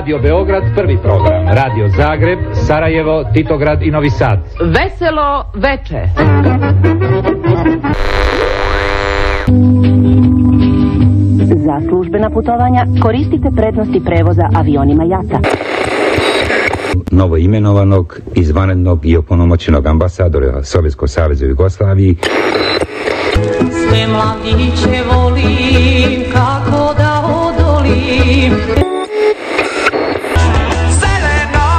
Radio Beograd prvi program, Radio Zagreb, Sarajevo, Titograd i Novi Sad. Veselo veče. Za službena putovanja koristite prednosti prevoza avionima JAT-a. Novo imenovanog, izvanrednog i opunomoćenog ambasadora Sovjetskog saveza u Jugoslaviji. Sve mladiće volim, kako da odolim. Zeleno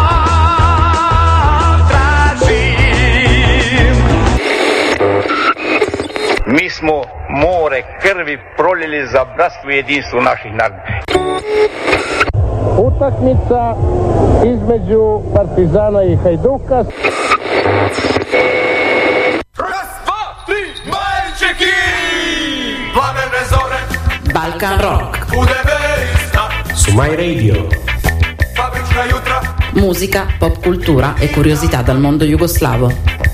tražim. Mi smo more krvi prolili za bratstvo i jedinstvo naših naroda. Utakmica između Partizana i Hajduka. Raz, dva, tri, majčeki! Plamene zore, Balkan Rock. Budeverista, su My Radio. fabrička jutra, Musica, pop cultura e curiosità dal mondo jugoslavo.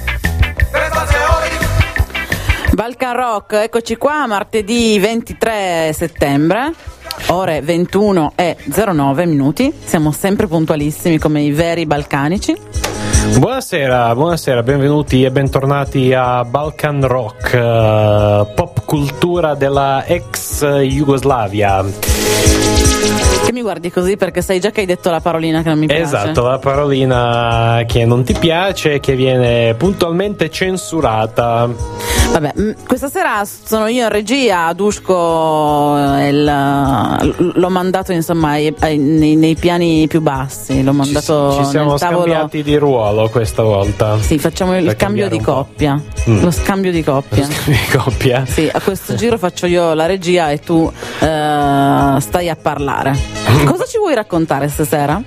Balkan Rock, eccoci qua, martedì 23 settembre, ore 21:09. Siamo sempre puntualissimi come i veri balcanici. Buonasera, benvenuti e bentornati a Balkan Rock, pop cultura della ex Jugoslavia. Che mi guardi così perché sai già che hai detto la parolina che non mi piace. Esatto, la parolina che non ti piace e che viene puntualmente censurata. Vabbè, questa sera sono io in regia, Duško l'ho mandato insomma nei piani più bassi, l'ho mandato ci siamo nel tavolo. scambiati di ruolo questa volta. Sì, facciamo il cambio di coppia. Lo scambio di coppia. Sì, a questo giro faccio io la regia e tu stai a parlare. Cosa ci vuoi raccontare stasera?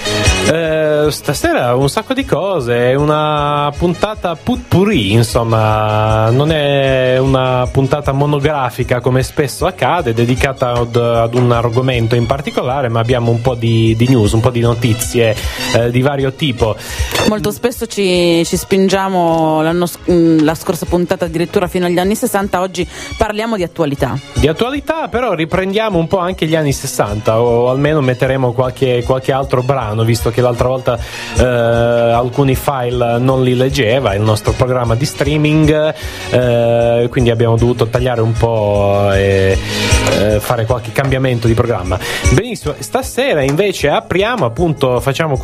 Stasera un sacco di cose, è una puntata potpourri, insomma, non è una puntata monografica come spesso accade, dedicata ad un argomento in particolare, ma abbiamo un po' di news, un po' di notizie di vario tipo. Molto spesso ci spingiamo la scorsa puntata addirittura fino agli anni 60, oggi parliamo di attualità. Di attualità, però riprendiamo un po' anche gli anni 60, o almeno metteremo qualche altro brano, visto che l'altra volta alcuni file non li leggeva il nostro programma di streaming, quindi abbiamo dovuto tagliare un po' e fare qualche cambiamento di programma. Benissimo, stasera invece apriamo, appunto, facciamo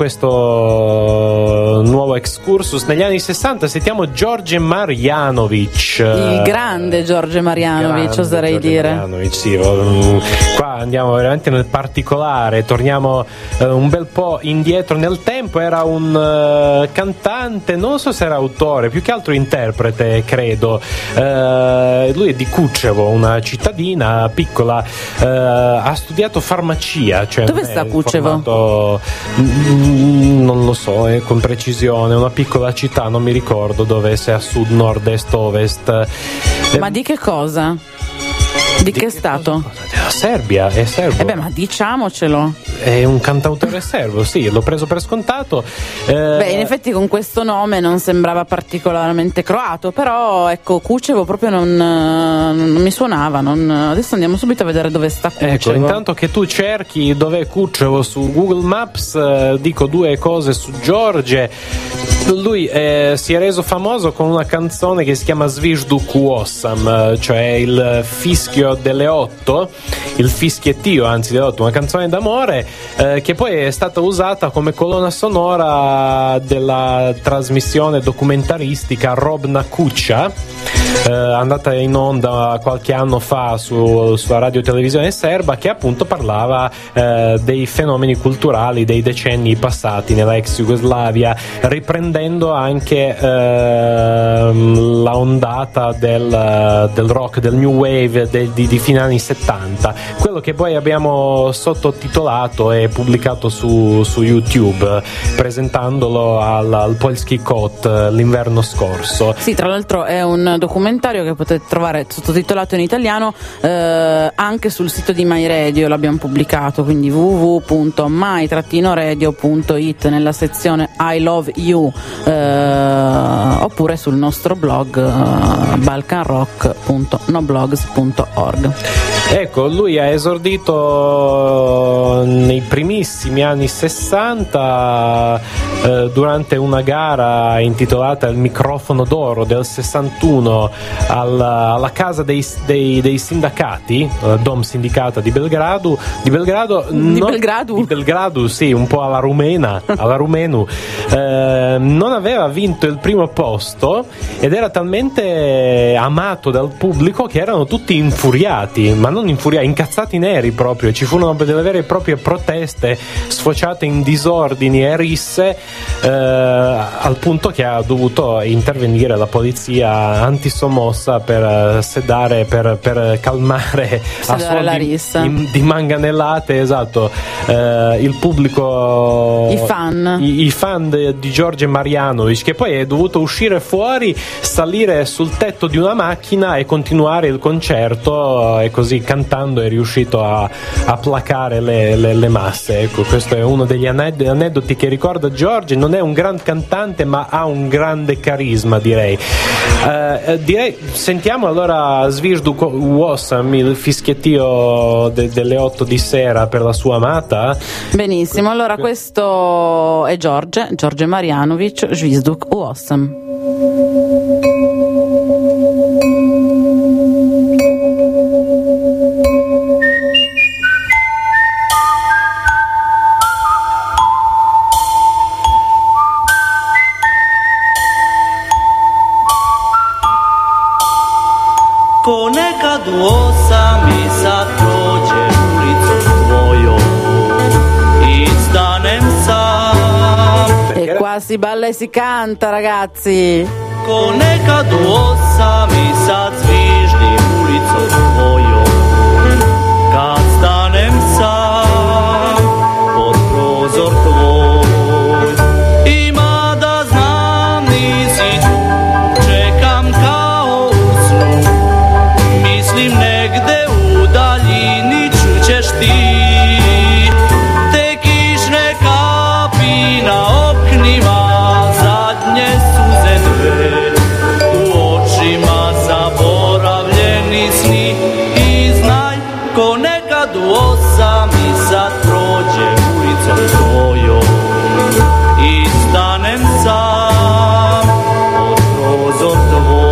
questo nuovo excursus negli anni 60, sentiamo Đorđe Marjanović, il grande Đorđe Marjanović, oserei dire. Marjanović, sì, qua andiamo veramente nel particolare, torniamo un bel po' indietro nel tempo. Era un cantante, non so se era autore, più che altro interprete, credo. Lui è di Kučevo, una cittadina piccola, ha studiato farmacia. Cioè dove sta Kučevo? Non lo so con precisione, una piccola città, non mi ricordo dove, se a sud, nord, est, ovest. Ma di che cosa? Di che stato? Serbia, è serbo. Beh, ma diciamocelo. È un cantautore serbo, sì, l'ho preso per scontato. Beh, in effetti con questo nome non sembrava particolarmente croato, però ecco, Kučevo proprio non mi suonava. Adesso andiamo subito a vedere dove sta Kučevo. Ecco, intanto che tu cerchi dov'è Kučevo su Google Maps, dico due cose su Đorđe. Lui si è reso famoso con una canzone che si chiama Zvižduk u 8, cioè il fischio delle 8, il fischiettio anzi delle 8, una canzone d'amore che poi è stata usata come colonna sonora della trasmissione documentaristica Robna Kuća, andata in onda qualche anno fa sulla radio televisione serba, che appunto parlava dei fenomeni culturali dei decenni passati nella ex Jugoslavia, riprendendo anche la ondata del rock, del new wave di fine anni 70, quello che poi abbiamo sottotitolato e pubblicato su YouTube, presentandolo al Polski Kot l'inverno scorso. Sì, tra l'altro è un documentario che potete trovare sottotitolato in italiano anche sul sito di My Radio, l'abbiamo pubblicato, quindi www.my-radio.it nella sezione I Love You, oppure sul nostro blog balkanrock.noblogs.org. Ecco, lui ha esordito nei primissimi anni 60 durante una gara intitolata Il microfono d'oro del 61 alla casa dei sindacati, Dom Sindicata di Belgrado, sì, un po' alla rumena, alla rumenu. Non aveva vinto il primo posto ed era talmente amato dal pubblico che erano tutti infuriati, ma non infuriati, incazzati neri proprio. Ci furono delle vere e proprie proteste sfociate in disordini e risse, al punto che ha dovuto intervenire la polizia antisommossa per sedare, per calmare a suon di manganellate, esatto, il pubblico, i fan di George Marjanović, che poi è dovuto uscire fuori, salire sul tetto di una macchina e continuare il concerto, e così cantando è riuscito a placare le masse. Ecco, questo è uno degli aneddoti che ricorda George. Non è un gran cantante, ma ha un grande carisma, direi. Sentiamo allora Zviždu u 8, il fischiettio delle 8 di sera per la sua amata. Benissimo, allora questo è George Marjanović, Zviždu u 8. Ponekad u 8 i sad prođem ulicu tvojom i stanem sam. E qua si balla e si canta, ragazzi. Ponekad u 8 i sad zviždim ulicom tvojom kad stanem sam pod prozor tvoj. Ima da znam nisi tu, čekam kao u snu. Mislim negde u daljini čućeš ti te kišne kapi na oknima, zadnje suze dve u očima, zaboravljeni sni. I znaj, ko nekad u 8 i sad prođem ulicom tvojom i stanem sam pod prozor tvoj.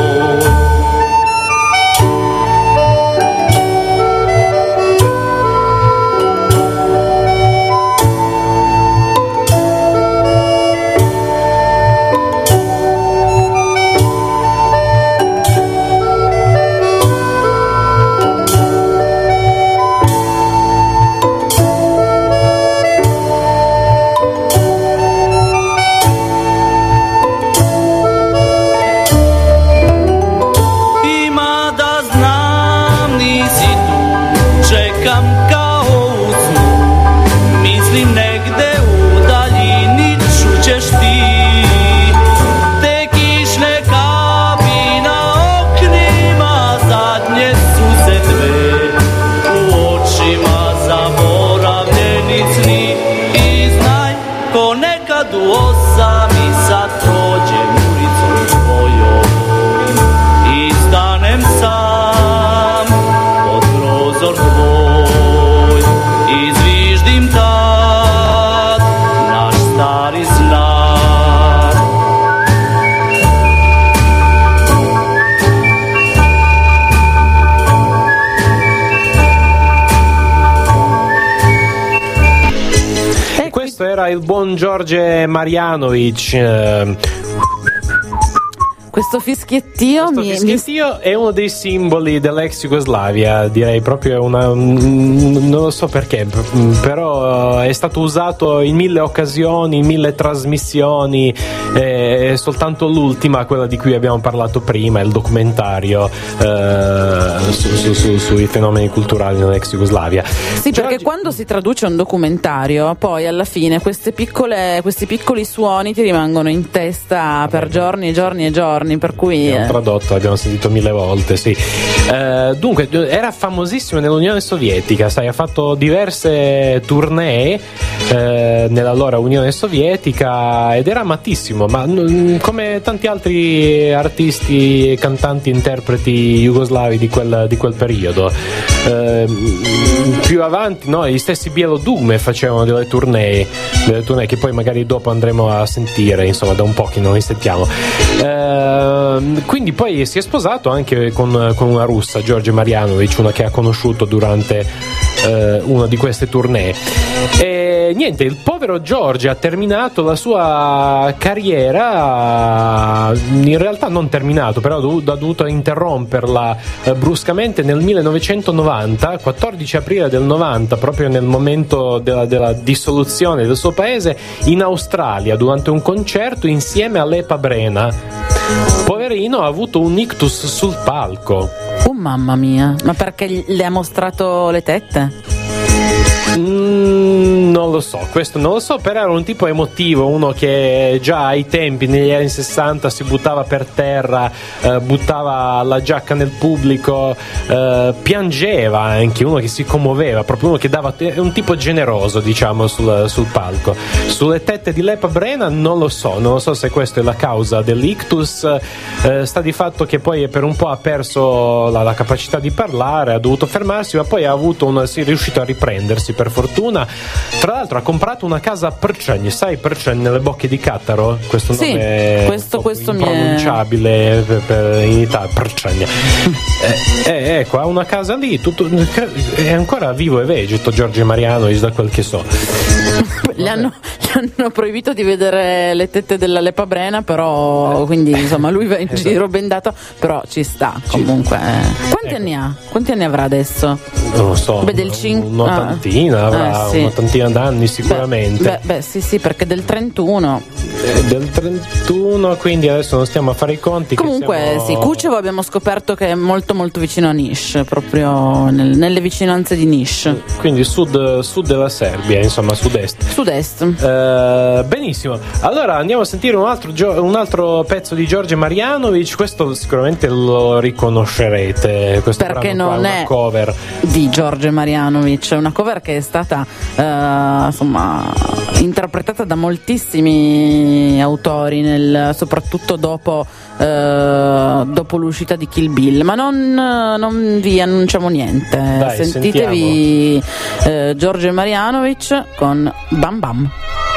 Il buon George Marjanović. Questo fischiettio è uno dei simboli dell'ex Jugoslavia, direi proprio non lo so perché, però è stato usato in 1000 occasioni, in 1000 trasmissioni, soltanto l'ultima, quella di cui abbiamo parlato prima, il documentario sui fenomeni culturali nell'ex Jugoslavia. Sì, perché quando si traduce un documentario, poi alla fine questi piccoli suoni ti rimangono in testa per giorni e giorni e giorni. Per cui abbiamo tradotto, l'abbiamo sentito 1000 volte, sì. Dunque era famosissimo nell'Unione Sovietica, sai, ha fatto diverse tournée nell'allora Unione Sovietica ed era amatissimo, ma come tanti altri artisti, cantanti, interpreti jugoslavi di quel periodo. più avanti, no, gli stessi Bielodume facevano delle tournée che poi magari dopo andremo a sentire, insomma, da un po' che non li sentiamo. Quindi poi si è sposato anche con una russa, George Marianovic, una che ha conosciuto durante una di queste tournée. E niente, il povero George ha terminato la sua carriera, in realtà non terminato, però ha dovuto interromperla bruscamente nel 1990, 14 aprile del 90, proprio nel momento della dissoluzione del suo paese, in Australia, durante un concerto insieme a Lepa Brena. Poverino ha avuto un ictus sul palco. Oh mamma mia, ma perché le ha mostrato le tette? Non lo so, questo non lo so, però era un tipo emotivo, uno che già ai tempi, negli anni 60, si buttava per terra, buttava la giacca nel pubblico, piangeva anche, uno che si commuoveva, proprio uno che dava, un tipo generoso, diciamo, sul palco. Sulle tette di Lepa Brena non lo so se questa è la causa dell'ictus. Sta di fatto che poi per un po' ha perso la capacità di parlare, ha dovuto fermarsi, ma poi è riuscito a riprendersi, per fortuna. Tra l'altro ha comprato una casa a Prčanj, sai Prčanj nelle Bocche di Cattaro? Questo nome questo impronunciabile in Italia, Prčanj. Ecco, ha una casa lì, è ancora vivo e vegeto George Marianovic, da quel che so. Gli hanno proibito di vedere le tette della Lepa Brena, però quindi insomma lui va in giro bendato, però ci sta comunque. Quanti anni ha? Quanti anni avrà adesso? Non lo so, un'ottantina avrà, sì. Un'ottantina d'anni sicuramente. Beh, sì, perché del 31. Del 31, quindi adesso non stiamo a fare i conti. Comunque sì, Kučevo abbiamo scoperto che è molto molto vicino a Niš, proprio nelle vicinanze di Niš. Quindi sud della Serbia, insomma sud-est. Benissimo, allora andiamo a sentire un altro pezzo di George Marianovic. Questo sicuramente lo riconoscerete, questo perché non qua, è una cover di George Marianovic, è una cover che è stata insomma interpretata da moltissimi autori, soprattutto dopo l'uscita di Kill Bill, ma non vi annunciamo niente. Dai, sentitevi George Marianovic con Bam Bam.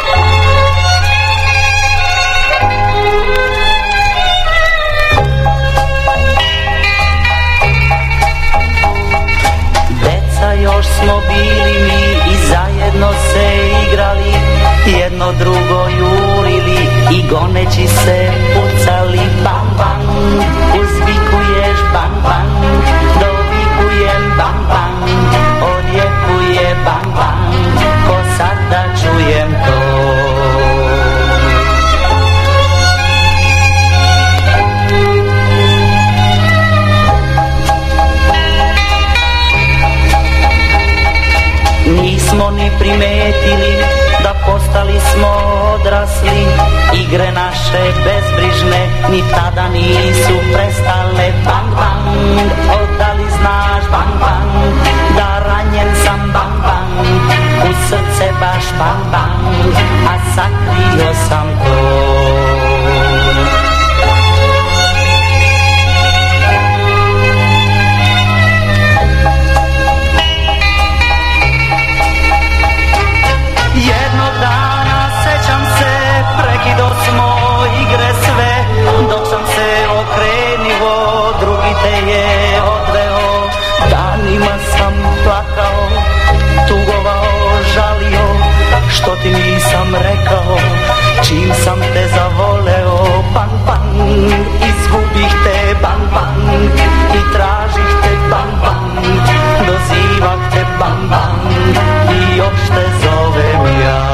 Deca još smo bili mi i zajedno se igrali, jedno drugo jurili i goneći se pucali. Bam bam, uzvikuješ bam bam, dovikujem bam bam, odjekuje bam bam, ko sad da čujem to. Nismo ni primetili da postali smo odrasli, igre naše bezbrižne ni tada nisu prestale. Bang bang, oddali znaš bang bang, da ranjen sam bang bang, u srce baš bang bang, a sakrio sam to. Jednog dana sećam se, prekido smo igre sve, dok sam se okrenuo, drugi te je odveo. Danima sam plakao, tugovao, žalio, što ti nisam rekao, čim sam te zavoleo. Bang bang, izgubih te bang bang, i tražih te bang bang, dozivah te bang bang, i još te zovem ja.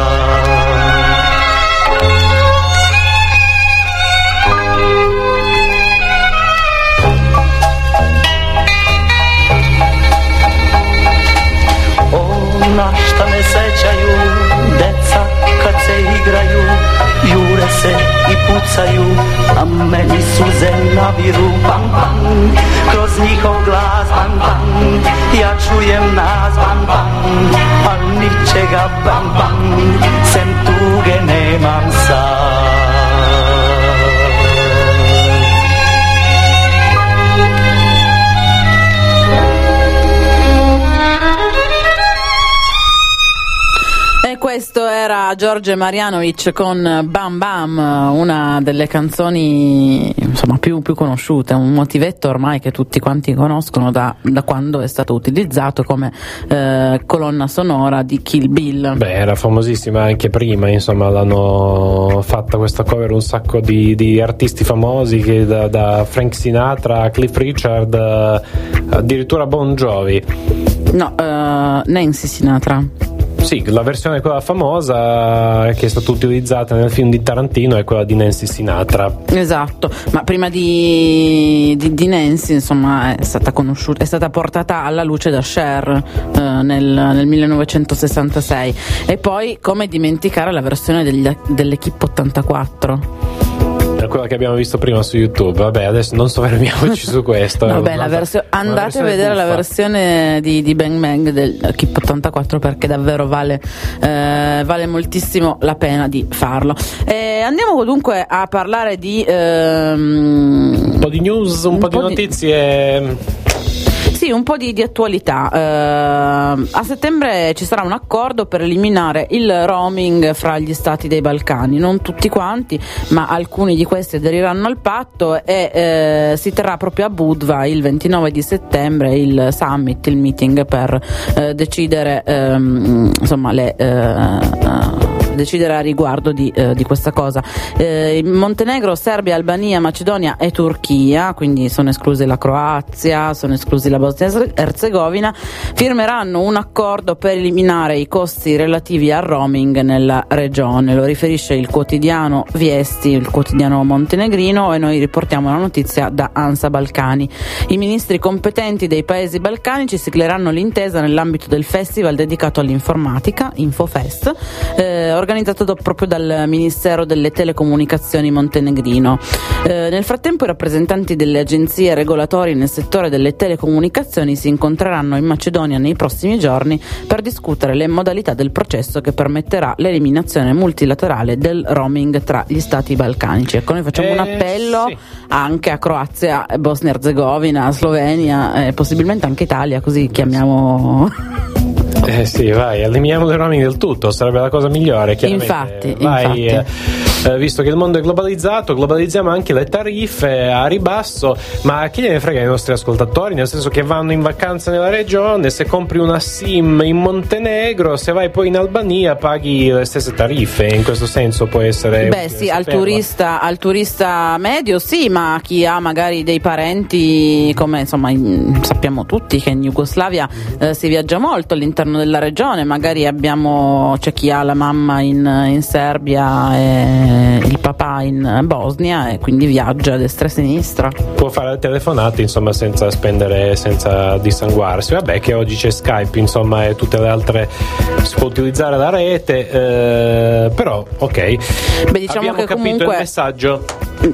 Na šta ne sećaju deca kad se igraju, jure se i pucaju, a meni suze naviru. Bang bang, kroz njihov glas bang bang, ja čujem nas bang bang, al ničega bang bang, sem tuge nemam sad. era Đorđe Marjanović con Bam Bam, una delle canzoni insomma più conosciute, un motivetto ormai che tutti quanti conoscono da quando è stato utilizzato come colonna sonora di Kill Bill. Beh, era famosissima anche prima, insomma, l'hanno fatta questa cover un sacco di artisti famosi, che da Frank Sinatra a Cliff Richard, addirittura Bon Jovi. No, Nancy Sinatra. Sì, la versione quella famosa che è stata utilizzata nel film di Tarantino è quella di Nancy Sinatra. Esatto, ma prima di Nancy, insomma, è stata conosciuta, è stata portata alla luce da Cher nel 1966. E poi come dimenticare la versione dell'Equipe 84, quella che abbiamo visto prima su YouTube. Vabbè, adesso non soffermiamoci su questo. Vabbè, andate a vedere buffa. La versione di Bang Bang del Keep 84, perché davvero vale moltissimo la pena di farlo. Andiamo dunque a parlare di un po' di news, un po' di notizie. Sì, un po' di attualità. A settembre ci sarà un accordo per eliminare il roaming fra gli stati dei Balcani, non tutti quanti, ma alcuni di questi aderiranno al patto, e si terrà proprio a Budva il 29 di settembre il summit, il meeting per decidere decidere a riguardo di questa cosa. Montenegro, Serbia, Albania, Macedonia e Turchia, quindi sono esclusi la Croazia, sono esclusi la Bosnia e Erzegovina, firmeranno un accordo per eliminare i costi relativi al roaming nella regione. Lo riferisce il quotidiano Viesti, il quotidiano montenegrino, e noi riportiamo la notizia da ANSA Balcani. I ministri competenti dei paesi balcanici sigleranno l'intesa nell'ambito del festival dedicato all'informatica, Infofest, organizzato proprio dal Ministero delle Telecomunicazioni montenegrino. Nel frattempo i rappresentanti delle agenzie regolatorie nel settore delle telecomunicazioni si incontreranno in Macedonia nei prossimi giorni per discutere le modalità del processo che permetterà l'eliminazione multilaterale del roaming tra gli stati balcanici. Ecco, noi facciamo un appello anche a Croazia, Bosnia e Erzegovina, Slovenia, possibilmente anche Italia, così chiamiamo... Sì, vai, eliminiamo il roaming del tutto, sarebbe la cosa migliore, chiaramente. Infatti. Visto che il mondo è globalizzato, globalizziamo anche le tariffe a ribasso, ma chi ne frega i nostri ascoltatori, nel senso che vanno in vacanza nella regione, se compri una SIM in Montenegro, se vai poi in Albania paghi le stesse tariffe, in questo senso può essere... Beh sì, al turista medio sì, ma chi ha magari dei parenti, come insomma sappiamo tutti che in Jugoslavia si viaggia molto all'interno della regione, magari c'è chi ha la mamma in Serbia e il papà in Bosnia, e quindi viaggia a destra e a sinistra. Può fare telefonate, insomma, senza spendere, senza dissanguarsi. Vabbè, che oggi c'è Skype, insomma, e tutte le altre, si può utilizzare la rete, però ok. Beh, diciamo abbiamo che capito comunque il messaggio.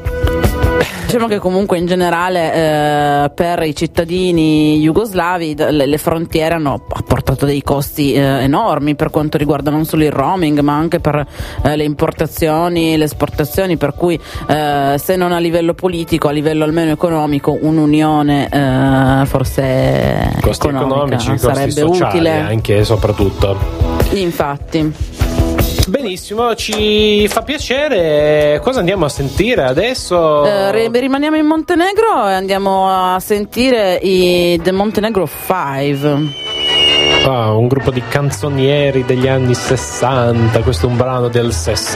Diciamo che comunque in generale per i cittadini jugoslavi le frontiere hanno portato dei costi enormi per quanto riguarda non solo il roaming, ma anche per le importazioni, le esportazioni, per cui se non a livello politico, a livello almeno economico, un'unione forse costi economici, sarebbe costi sociali, utile anche e soprattutto. Infatti. Benissimo, ci fa piacere. Cosa andiamo a sentire adesso? Rimaniamo in Montenegro e andiamo a sentire i The Montenegro 5. Un gruppo di canzonieri degli anni 60. Questo è un brano del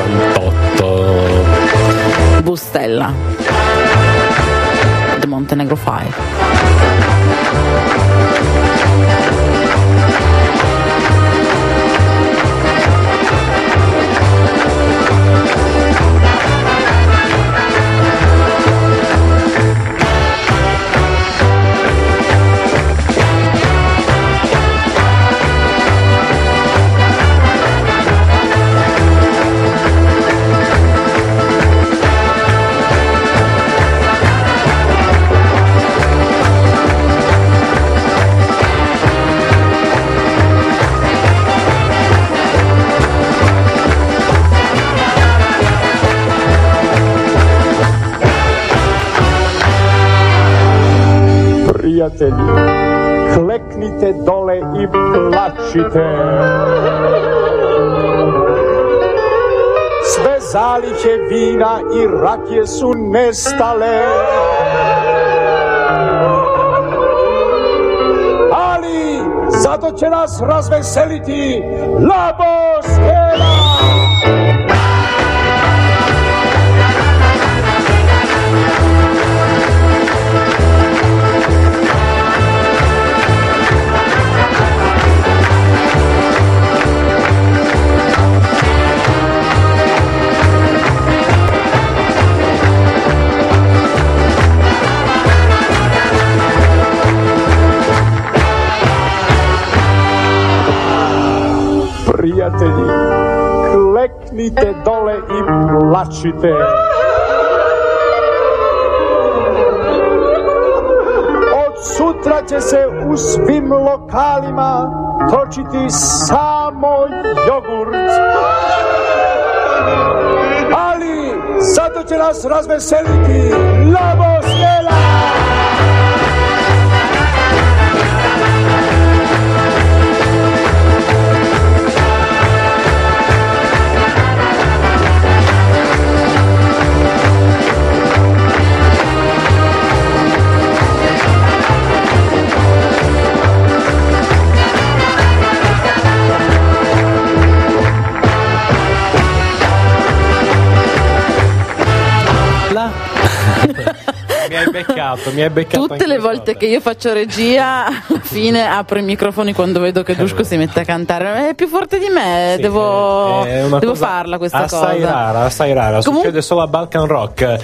68. Bustella. The Montenegro 5. Prijatelji, kleknite dole i plačite. zaliće vina i rakije su nestale. Ali zato će nas razveseliti La Bostela. Prijatelji, kleknite dole i plačite. Od sutra će se u svim lokalima točiti samo jogurt. Ali zato će nas razveseliti La Bostela. Mi hai beccato tutte le volte che io faccio regia, alla fine apro i microfoni quando vedo che Duško si mette a cantare. È più forte di me, sì, devo farla questa assai cosa. Assai rara. Succede solo a Balkan Rock.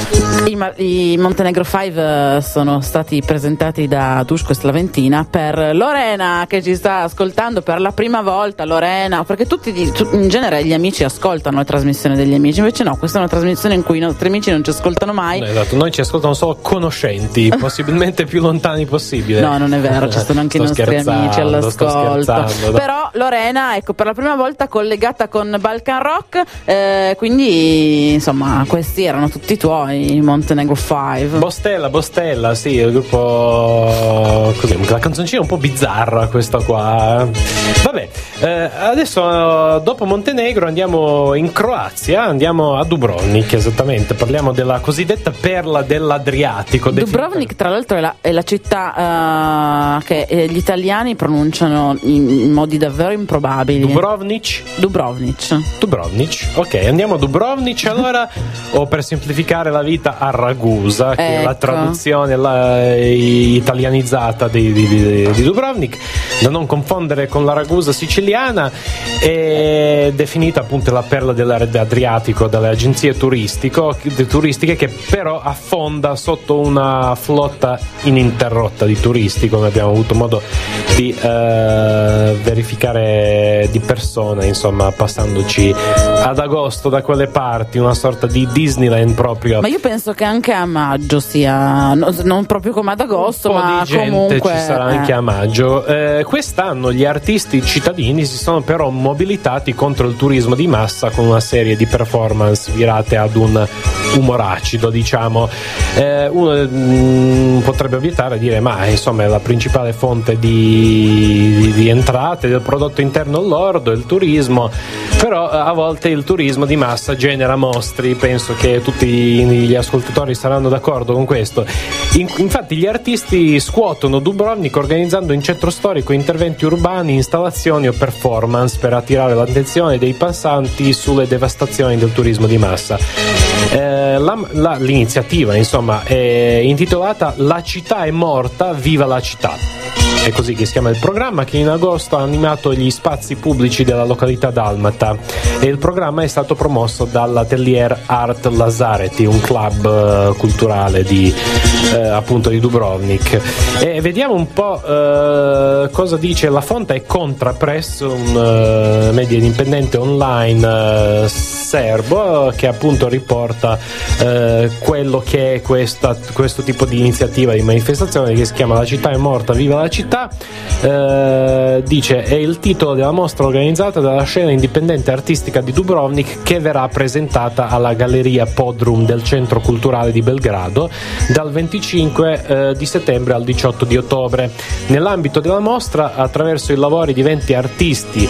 I Montenegro 5 sono stati presentati da Duško e Slaventina per Lorena, che ci sta ascoltando per la prima volta. Lorena, perché in genere gli amici ascoltano le trasmissioni degli amici, invece no, questa è una trasmissione in cui i nostri amici non ci ascoltano mai. Esatto, noi ci ascoltano solo conoscenti, possibilmente più lontani possibile. No, non è vero, ci sono anche i nostri amici all'ascolto. Però Lorena, ecco, per la prima volta collegata con Balkan Rock, quindi insomma questi erano tutti tuoi, Montenegro 5. Bostella, sì, il gruppo così, la canzoncina un po' bizzarra questa qua. Vabbè, adesso dopo Montenegro andiamo in Croazia, andiamo a Dubrovnik, esattamente, parliamo della cosiddetta perla dell'Adriatico. Dubrovnik tra l'altro è la città che gli italiani pronunciano in modi davvero improbabili. Dubrovnik, ok, andiamo a Dubrovnik allora, o per semplificare la vita a Ragusa, che è la traduzione italianizzata di Dubrovnik, da non confondere con la Ragusa siciliana. È definita appunto la perla dell'Adriatico dalle agenzie turistiche, che però affonda sotto una flotta ininterrotta di turisti, come abbiamo avuto modo di verificare di persona, insomma, passandoci ad agosto da quelle parti, una sorta di Disneyland proprio. Ma io penso che anche a maggio sia, non proprio come ad agosto, ma comunque ci sarà anche a maggio. Quest'anno gli artisti cittadini si sono però mobilitati contro il turismo di massa con una serie di performance virate ad un umor acido, diciamo. Uno potrebbe obiettare e dire: ma insomma, è la principale fonte di entrate del prodotto interno lordo, il turismo. Però a volte il turismo di massa genera mostri, penso che tutti gli ascoltatori saranno d'accordo con questo. Infatti gli artisti scuotono Dubrovnik organizzando in centro storico interventi urbani, installazioni o performance per attirare l'attenzione dei passanti sulle devastazioni del turismo di massa. L'iniziativa, insomma, è intitolata La città è morta, viva la città. È così che si chiama il programma, che in agosto ha animato gli spazi pubblici della località dalmata, e il programma è stato promosso dall'Atelier Art Lazareti, un club culturale appunto di Dubrovnik. E vediamo un po' cosa dice la fonte è Contrapress, un media indipendente online serbo, che appunto riporta quello che è questo tipo di iniziativa, di manifestazione, che si chiama La città è morta, viva la città, città. Dice: è il titolo della mostra organizzata dalla scena indipendente artistica di Dubrovnik, che verrà presentata alla Galleria Podrum del Centro Culturale di Belgrado dal 25 di settembre al 18 di ottobre. Nell'ambito della mostra, attraverso i lavori di 20 artisti,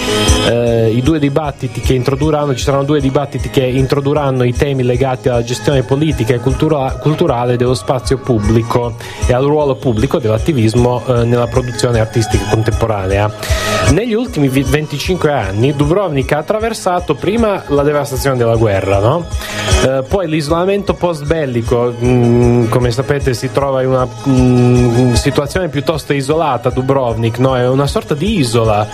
ci saranno 2 dibattiti che introdurranno i temi legati alla gestione politica e culturale dello spazio pubblico e al ruolo pubblico dell'attivismo nella produzione artistica contemporanea. Negli ultimi 25 anni Dubrovnik ha attraversato prima la devastazione della guerra, no? Poi l'isolamento post bellico, come sapete si trova in una situazione piuttosto isolata Dubrovnik, no? È una sorta di isola,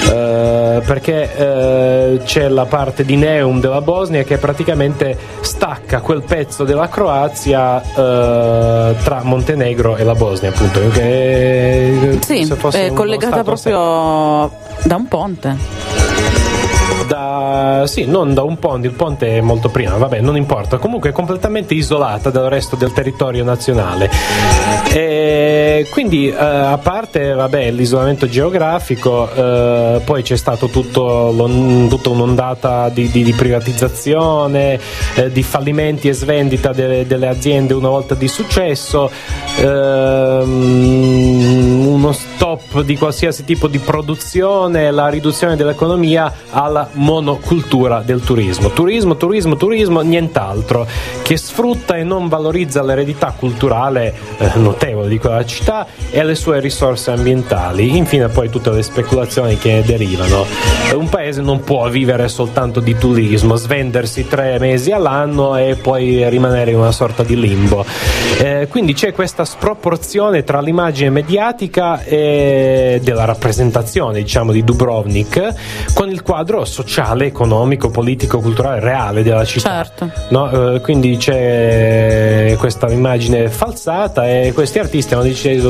perché c'è la parte di Neum della Bosnia che praticamente stacca quel pezzo della Croazia tra Montenegro e la Bosnia, appunto, che sì, è collegata proprio da un ponte. Non da un ponte, il ponte è molto prima, vabbè, non importa, comunque è completamente isolata dal resto del territorio nazionale. E quindi a parte l'isolamento geografico, poi c'è stato tutta un'ondata di privatizzazione, di fallimenti e svendita delle aziende una volta di successo, uno stop di qualsiasi tipo di produzione, la riduzione dell'economia alla monocultura del turismo, nient'altro, che sfrutta e non valorizza l'eredità culturale notevole di quella città e le sue risorse ambientali. Infine poi tutte le speculazioni che ne derivano. Un paese non può vivere soltanto di turismo, svendersi 3 mesi all'anno e poi rimanere in una sorta di limbo. Quindi c'è questa sproporzione tra l'immagine mediatica e della rappresentazione, diciamo, di Dubrovnik con il quadro sociale, economico, politico, culturale reale della città. Certo. No? Quindi c'è questa immagine falsata e questi artisti hanno deciso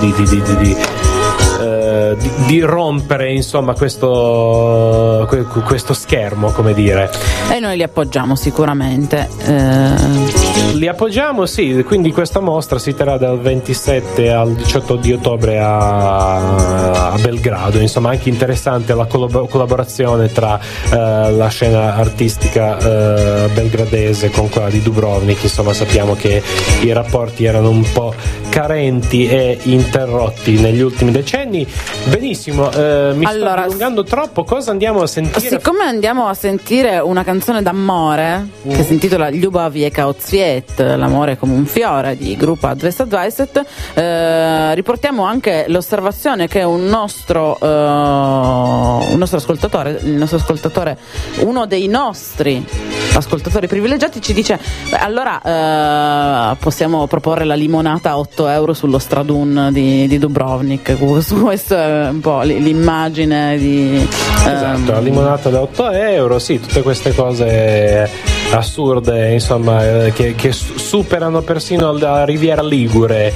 di rompere, insomma, questo schermo, come dire. E noi li appoggiamo sicuramente. Li appoggiamo, sì. Quindi questa mostra si terrà dal 27 al 18 di ottobre a Belgrado. Insomma, anche interessante la collaborazione tra la scena artistica belgradese con quella di Dubrovnik. Insomma, sappiamo che i rapporti erano un po' carenti e interrotti negli ultimi decenni. Benissimo, mi sto allungando troppo. Cosa andiamo a sentire? Siccome andiamo a sentire una canzone d'amore che si intitola Ljubav je kao cvijet, l'amore come un fiore, di gruppo 220, riportiamo anche l'osservazione che un nostro ascoltatore, uno dei nostri ascoltatori privilegiati, ci dice: allora possiamo proporre la limonata a 8 euro sullo stradun di Dubrovnik. Questo è un po' l'immagine di esatto, la limonata da 8 euro, sì, tutte queste cose assurde, insomma, che superano persino la Riviera Ligure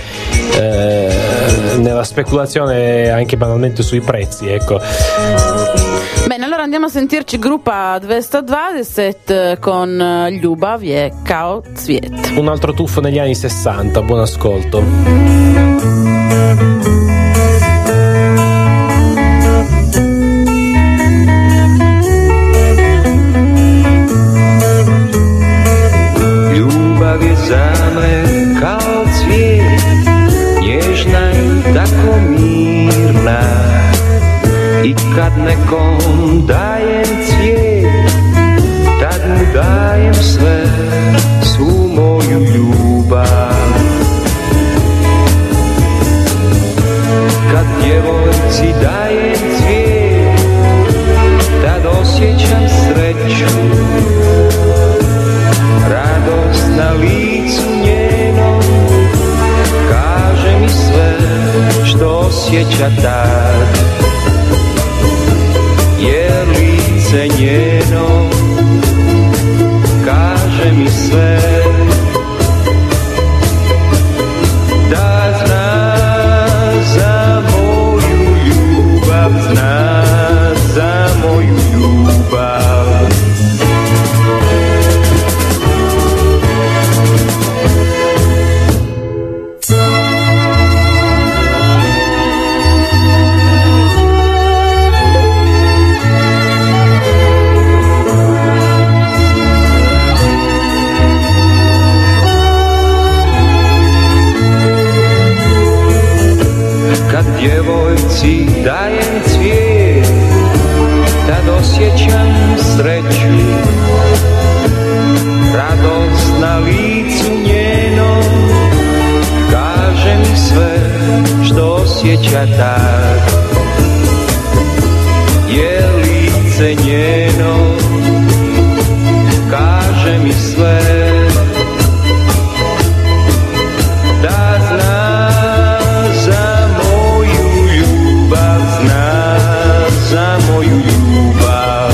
nella speculazione anche banalmente sui prezzi, ecco. Bene, allora andiamo a sentirci Grupa 220 con Ljubav je kao cvijet. Un altro tuffo negli anni 60, buon ascolto. Ljubav je za me kao cvijet, nježna i tako mirna. I kad nekom dajem cvijet, tad mu dajem sve, svu moju ljubav. Kad djevojci dajem cvijet, tad osjećam sreću, radost na licu njenom, kaže mi sve što osjeća tad. Jer lice njeno kaže mi sve, da zna za moju ljubav, zna za moju ljubav. djevojci dajem cvijet tad osjećam sreću, radost na licu njenom kaže mi sve što osjeća tad. Je lice njeno kaže mi sve da zna za moju ljubav, zna za moju ljubav.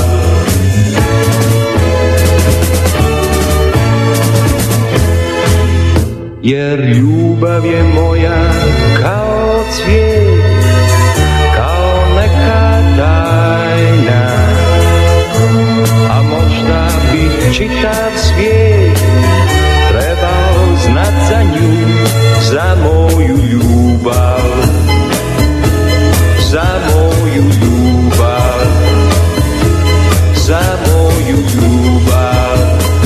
Jer ljubav je moja kao cvijet, kao neka tajna, a možda bi čitav svijet trebao znat za nju, za moju ljubav, za moju ljubav, za moju ljubav.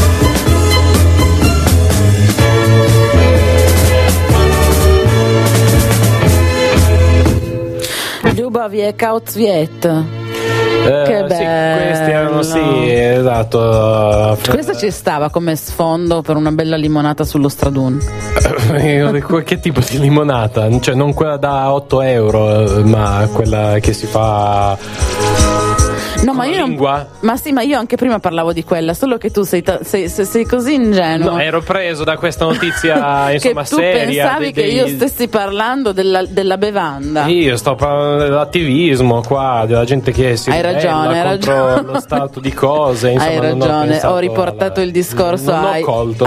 Ljubav je kao cvijet. Che sì, questi erano sì, esatto. Questa ci stava come sfondo per una bella limonata sullo stradone. Che tipo di limonata? Cioè non quella da 8 euro, ma quella che si fa. No, ma io ma sì, ma io anche prima parlavo di quella, solo che tu sei così ingenuo. No, ero preso da questa notizia insomma che tu seria. Pensavi che io stessi parlando della bevanda. Io sto parlando dell'attivismo qua, della gente che si ribella contro lo stato di cose. Insomma, hai ragione, ho riportato il discorso ai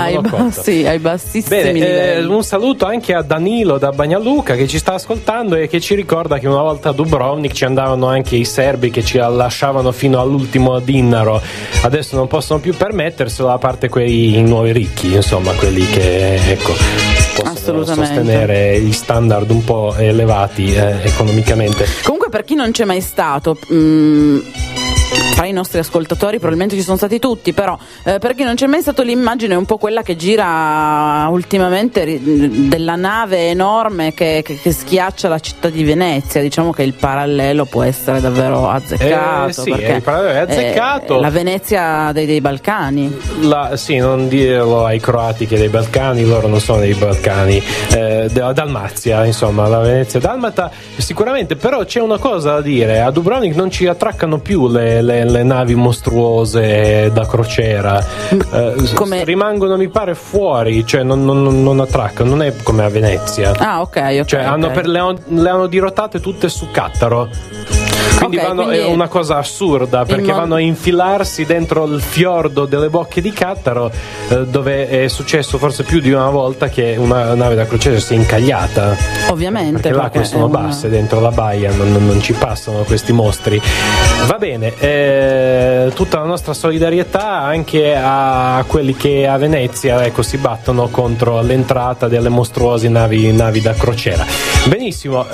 bassissimi livelli. Un saluto anche a Danilo da Bagnaluca che ci sta ascoltando e che ci ricorda che una volta a Dubrovnik ci andavano anche i serbi che ci lasciavano fino all'ultimo dinaro, adesso non possono più permetterselo, a parte quei nuovi ricchi, insomma quelli che possono sostenere gli standard un po' elevati economicamente. Comunque, per chi non c'è mai stato, tra i nostri ascoltatori probabilmente ci sono stati tutti, però per chi non c'è mai stato, l'immagine è un po' quella che gira ultimamente della nave enorme che schiaccia la città di Venezia. Diciamo che il parallelo può essere davvero azzeccato, sì, perché il parallelo è azzeccato. La Venezia dei Balcani. Sì, non dirlo ai croati che dei Balcani, loro non sono dei Balcani, della Dalmazia, insomma, la Venezia dalmata sicuramente. Però c'è una cosa da dire: a Dubrovnik non ci attraccano più le navi mostruose da crociera, rimangono, mi pare, fuori, cioè non attraccano, non è come a Venezia. Ok. Cioè le hanno dirottate tutte su Cattaro. Quindi è una cosa assurda, perché vanno a infilarsi dentro il fiordo delle bocche di Cattaro, dove è successo forse più di una volta che una nave da crociera si è incagliata. Ovviamente. Perché le acque sono basse dentro la baia, non ci passano questi mostri. Va bene, tutta la nostra solidarietà anche a quelli che a Venezia, ecco, si battono contro l'entrata delle mostruose navi da crociera. Benissimo,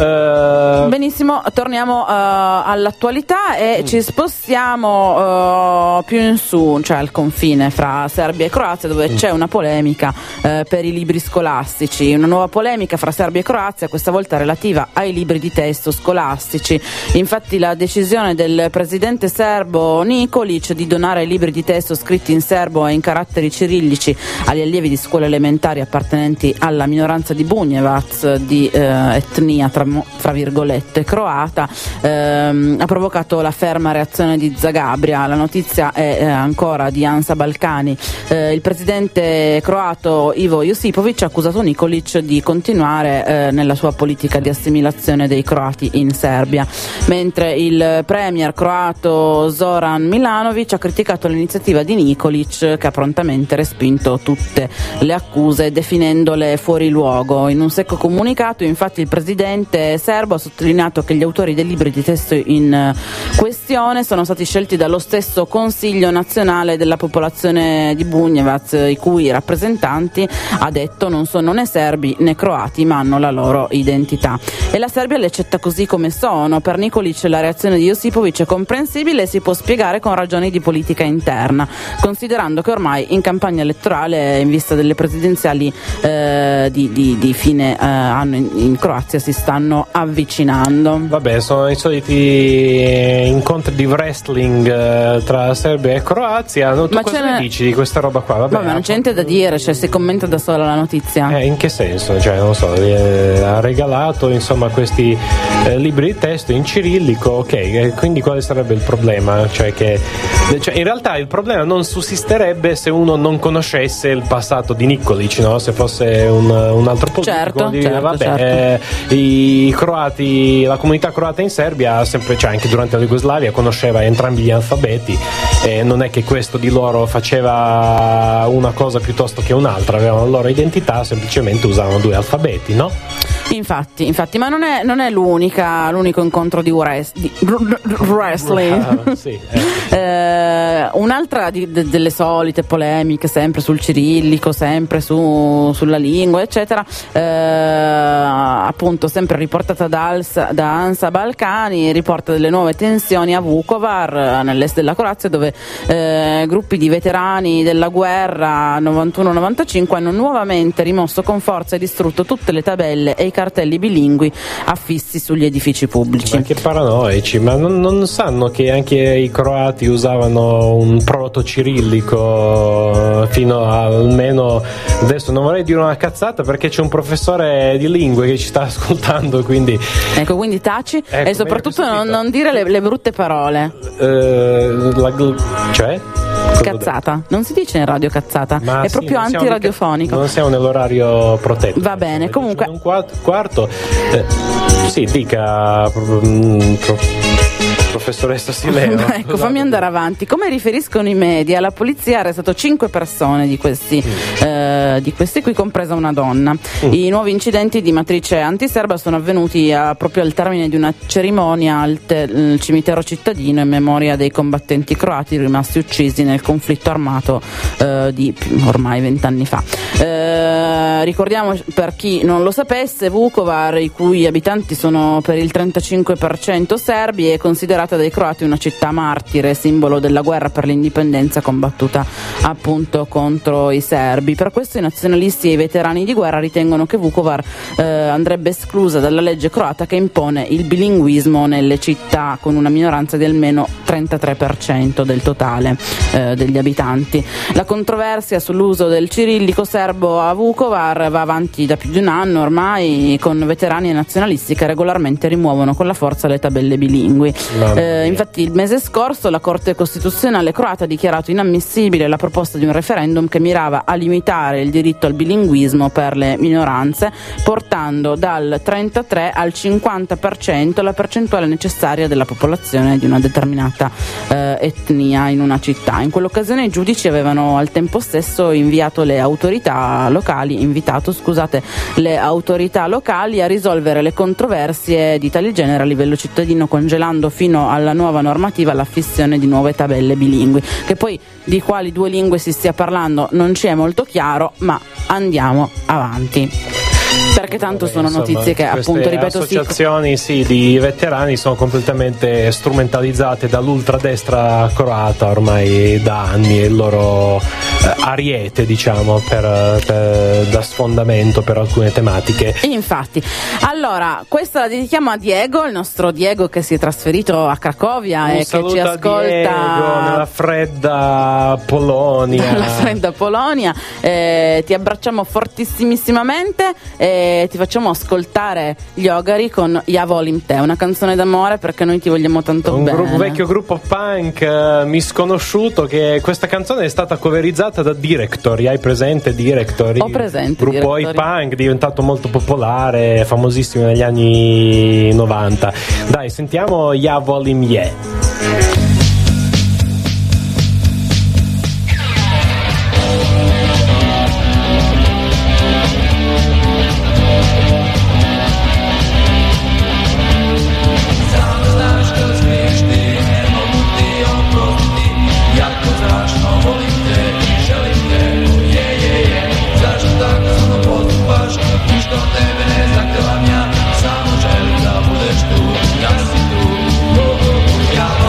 torniamo all'attualità e ci spostiamo più in su, cioè al confine fra Serbia e Croazia, dove c'è una polemica per i libri scolastici, una nuova polemica fra Serbia e Croazia, questa volta relativa ai libri di testo scolastici. Infatti la decisione del presidente serbo Nikolic di donare libri di testo scritti in serbo e in caratteri cirillici agli allievi di scuole elementari appartenenti alla minoranza di Bunjevac, di etnia tra virgolette croata, ha provocato la ferma reazione di Zagabria. La notizia è ancora di Ansa Balcani. Il presidente croato Ivo Josipovic ha accusato Nikolic di continuare nella sua politica di assimilazione dei croati in Serbia, mentre il premier croato Zoran Milanovic ha criticato l'iniziativa di Nikolic, che ha prontamente respinto tutte le accuse definendole fuori luogo. In un secco comunicato, infatti, il presidente serbo ha sottolineato che gli autori dei libri di testo in questione sono stati scelti dallo stesso Consiglio nazionale della popolazione di Bunjevac, i cui rappresentanti, ha detto, non sono né serbi né croati, ma hanno la loro identità. E la Serbia le accetta così come sono. Per Nikolic la reazione di Josipovic è comprensibile e si può spiegare con ragioni di politica interna, considerando che ormai in campagna elettorale, in vista delle presidenziali di fine anno in Croazia, Croazia si stanno avvicinando. Vabbè, sono i soliti incontri di wrestling tra Serbia e Croazia. Tu ma cosa ne dici di questa roba qua? Vabbè, non c'è niente da dire, cioè si commenta da sola la notizia. In che senso? Cioè, non so, ha regalato insomma questi libri di testo in cirillico, ok, quindi quale sarebbe il problema? Cioè in realtà il problema non sussisterebbe se uno non conoscesse il passato di Nikolic, no? Se fosse un altro politico, certo. I croati, la comunità croata in Serbia sempre, cioè anche durante la Jugoslavia, conosceva entrambi gli alfabeti, e non è che questo di loro faceva una cosa piuttosto che un'altra, avevano la loro identità, semplicemente usavano due alfabeti, no? Infatti, ma non è l'unico incontro di wrestling. Sì, un'altra delle solite polemiche, sempre sul cirillico, sempre sulla lingua, eccetera, appunto sempre riportata da ANSA Balcani, riporta delle nuove tensioni a Vukovar, nell'est della Croazia, dove gruppi di veterani della guerra 91-95 hanno nuovamente rimosso con forza e distrutto tutte le tabelle e i cartelli bilingui affissi sugli edifici pubblici. Ma che paranoici, ma non sanno che anche i croati usavano un proto-cirillico fino a almeno, adesso non vorrei dire una cazzata perché c'è un professore di lingue che ci sta ascoltando, quindi taci, e soprattutto non dire le brutte parole. Cioè? Cazzata, non si dice in radio cazzata, ma è proprio antiradiofonico. Non siamo nell'orario protetto. Va bene, comunque un quarto. Sì, dica professoressa Sileo. Ecco, fammi andare avanti. Come riferiscono i media, la polizia ha arrestato 5 persone di questi qui, compresa una donna. I nuovi incidenti di matrice antiserba sono avvenuti proprio al termine di una cerimonia al cimitero cittadino in memoria dei combattenti croati rimasti uccisi nel conflitto armato di ormai 20 anni fa. Ricordiamo, per chi non lo sapesse, Vukovar, i cui abitanti sono per il 35% serbi, è considerata dai croati una città martire, simbolo della guerra per l'indipendenza combattuta appunto contro i serbi. Per questo i nazionalisti e i veterani di guerra ritengono che Vukovar andrebbe esclusa dalla legge croata che impone il bilinguismo nelle città con una minoranza di almeno 33% del totale degli abitanti. La controversia sull'uso del cirillico serbo a Vukovar va avanti da più di un anno ormai, con veterani e nazionalisti che regolarmente rimuovono con la forza le tabelle bilingui. Infatti il mese scorso la Corte Costituzionale croata ha dichiarato inammissibile la proposta di un referendum che mirava a limitare il diritto al bilinguismo per le minoranze, portando dal 33 al 50% la percentuale necessaria della popolazione di una determinata etnia in una città. In quell'occasione i giudici avevano al tempo stesso invitato le autorità locali a risolvere le controversie di tale genere a livello cittadino, congelando fino alla nuova normativa l'affissione di nuove tabelle bilingui, che poi di quali due lingue si stia parlando non ci è molto chiaro, ma andiamo avanti. Perché tanto sono notizie che appunto, ripeto, associazioni di veterani sono completamente strumentalizzate dall'ultradestra croata ormai da anni, il loro ariete, diciamo, da sfondamento per alcune tematiche. Infatti, allora questa la dedichiamo a Diego, il nostro Diego che si è trasferito a Cracovia e che ci ascolta Diego, nella fredda Polonia. Ti abbracciamo fortissimissimamente e ti facciamo ascoltare gli Ogari con Ja volim te, una canzone d'amore perché noi ti vogliamo tanto bene. Un vecchio gruppo punk misconosciuto, che questa canzone è stata coverizzata da Directory. Hai presente Directory? Ho presente. Gruppo punk diventato molto popolare, famosissimo negli anni 90. Dai, sentiamo Ja volim je. Samo želim da budeš tu, da si tu. Ja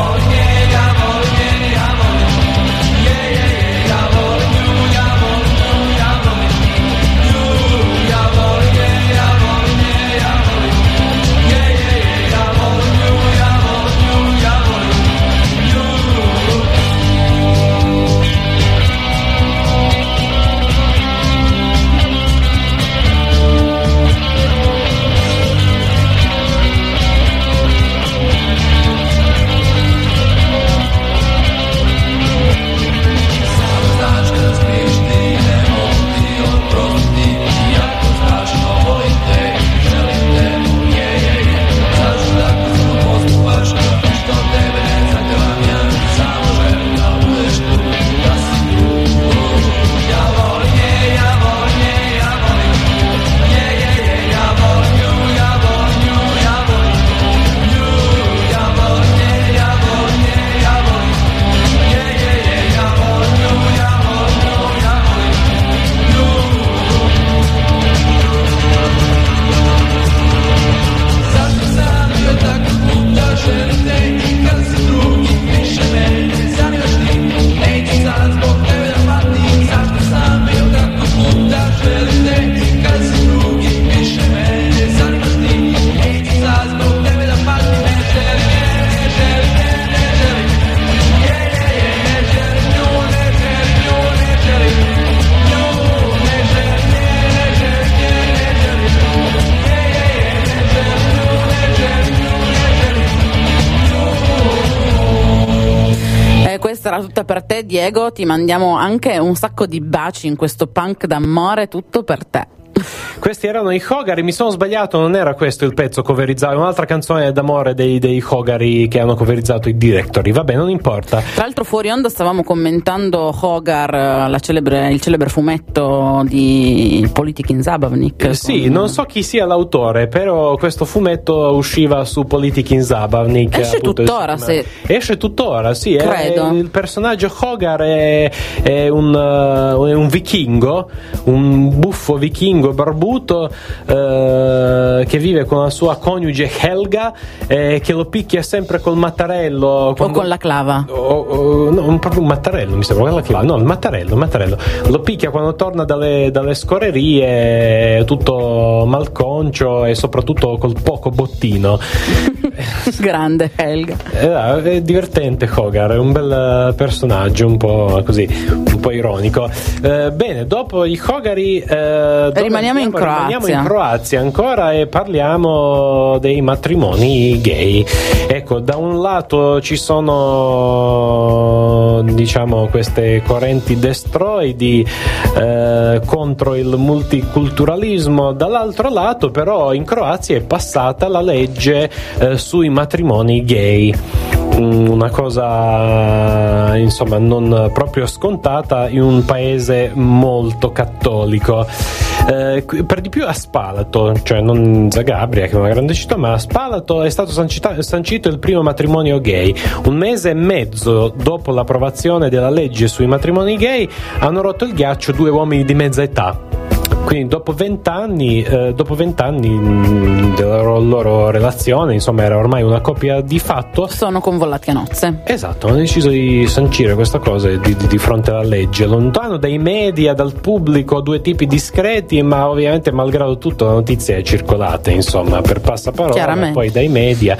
tutta per te, Diego, ti mandiamo anche un sacco di baci in questo punk d'amore, tutto per te. Questi erano i Hogari, mi sono sbagliato, non era questo il pezzo coverizzato, un'altra canzone d'amore dei Hogari che hanno coverizzato i Directory, vabbè, non importa. Tra l'altro fuori onda stavamo commentando Hogar, il celebre fumetto di Politikin Zabavnik. Sì, non so chi sia l'autore, però questo fumetto usciva su Politikin Zabavnik. Esce tuttora, sì. Esce tuttora, sì. Credo. Il personaggio Hogar è un vichingo, un buffo vichingo barbuto che vive con la sua coniuge Helga, che lo picchia sempre col mattarello o con la clava no, proprio un mattarello mi sembra, la clava, no, il mattarello lo picchia quando torna dalle scorrerie, tutto malconcio e soprattutto col poco bottino. Grande Helga, è divertente Hogar, è un bel personaggio, un po' così, un po' ironico. Bene, dopo i Hogari rimaniamo in Croazia ancora e parliamo dei matrimoni gay. Ecco, da un lato ci sono, diciamo, queste correnti destroidi contro il multiculturalismo, dall'altro lato però in Croazia è passata la legge sui matrimoni gay, una cosa insomma non proprio scontata in un paese molto cattolico, per di più a Spalato, cioè non Zagabria che è una grande città, ma a Spalato è stato sancito il primo matrimonio gay. Un mese e mezzo dopo l'approvazione della legge sui matrimoni gay hanno rotto il ghiaccio 2 uomini di mezza età. Quindi dopo 20 anni della loro relazione, insomma era ormai una coppia di fatto, sono convollati a nozze. Esatto, hanno deciso di sancire questa cosa di fronte alla legge, lontano dai media, dal pubblico, 2 tipi discreti, ma ovviamente malgrado tutto la notizia è circolata, insomma, per passaparola, poi dai media.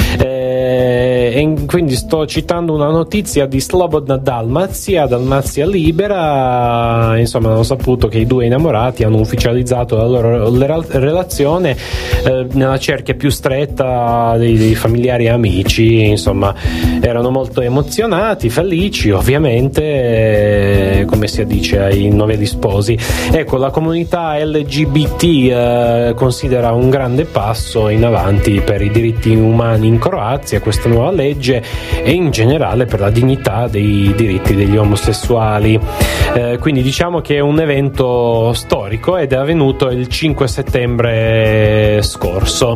E quindi sto citando una notizia di Slobodna Dalmazia Libera, insomma hanno saputo che i 2 innamorati hanno ufficializzato la loro relazione nella cerchia più stretta dei familiari e amici, insomma erano molto emozionati, felici ovviamente, come si addice ai novelli sposi. Ecco, la comunità LGBT considera un grande passo in avanti per i diritti umani in Croazia questa nuova legge e in generale per la dignità dei diritti degli omosessuali. Quindi diciamo che è un evento storico ed è avvenuto il 5 settembre scorso.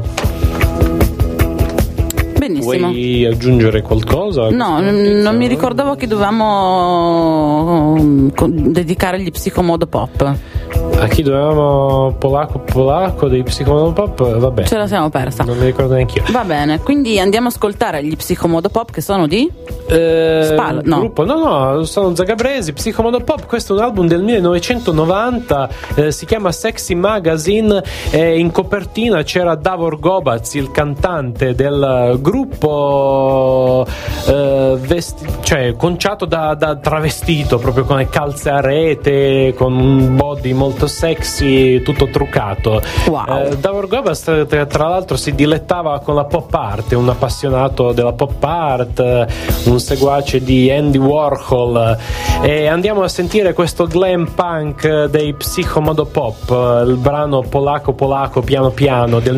Benissimo. Vuoi aggiungere qualcosa? No, non mi ricordavo che dovevamo dedicare gli Psicomodo Pop. A chi dovevamo polacco dei Psicomodo Pop? Vabbè, ce la siamo persa. Non mi ricordo neanche io. Va bene, quindi andiamo a ascoltare gli Psicomodo Pop, che sono di gruppo, no, sono zagabresi. Psicomodo Pop, questo è un album del 1990, si chiama Sexy Magazine, e in copertina c'era Davor Gobac, il cantante del gruppo, cioè conciato da travestito, proprio con le calze a rete, con un body molto sexy, tutto truccato. Wow. Davor Gobac tra l'altro si dilettava con la pop art, è un appassionato della pop art, un seguace di Andy Warhol, e andiamo a sentire questo glam punk dei Psicomodo Pop, il brano polacco piano piano del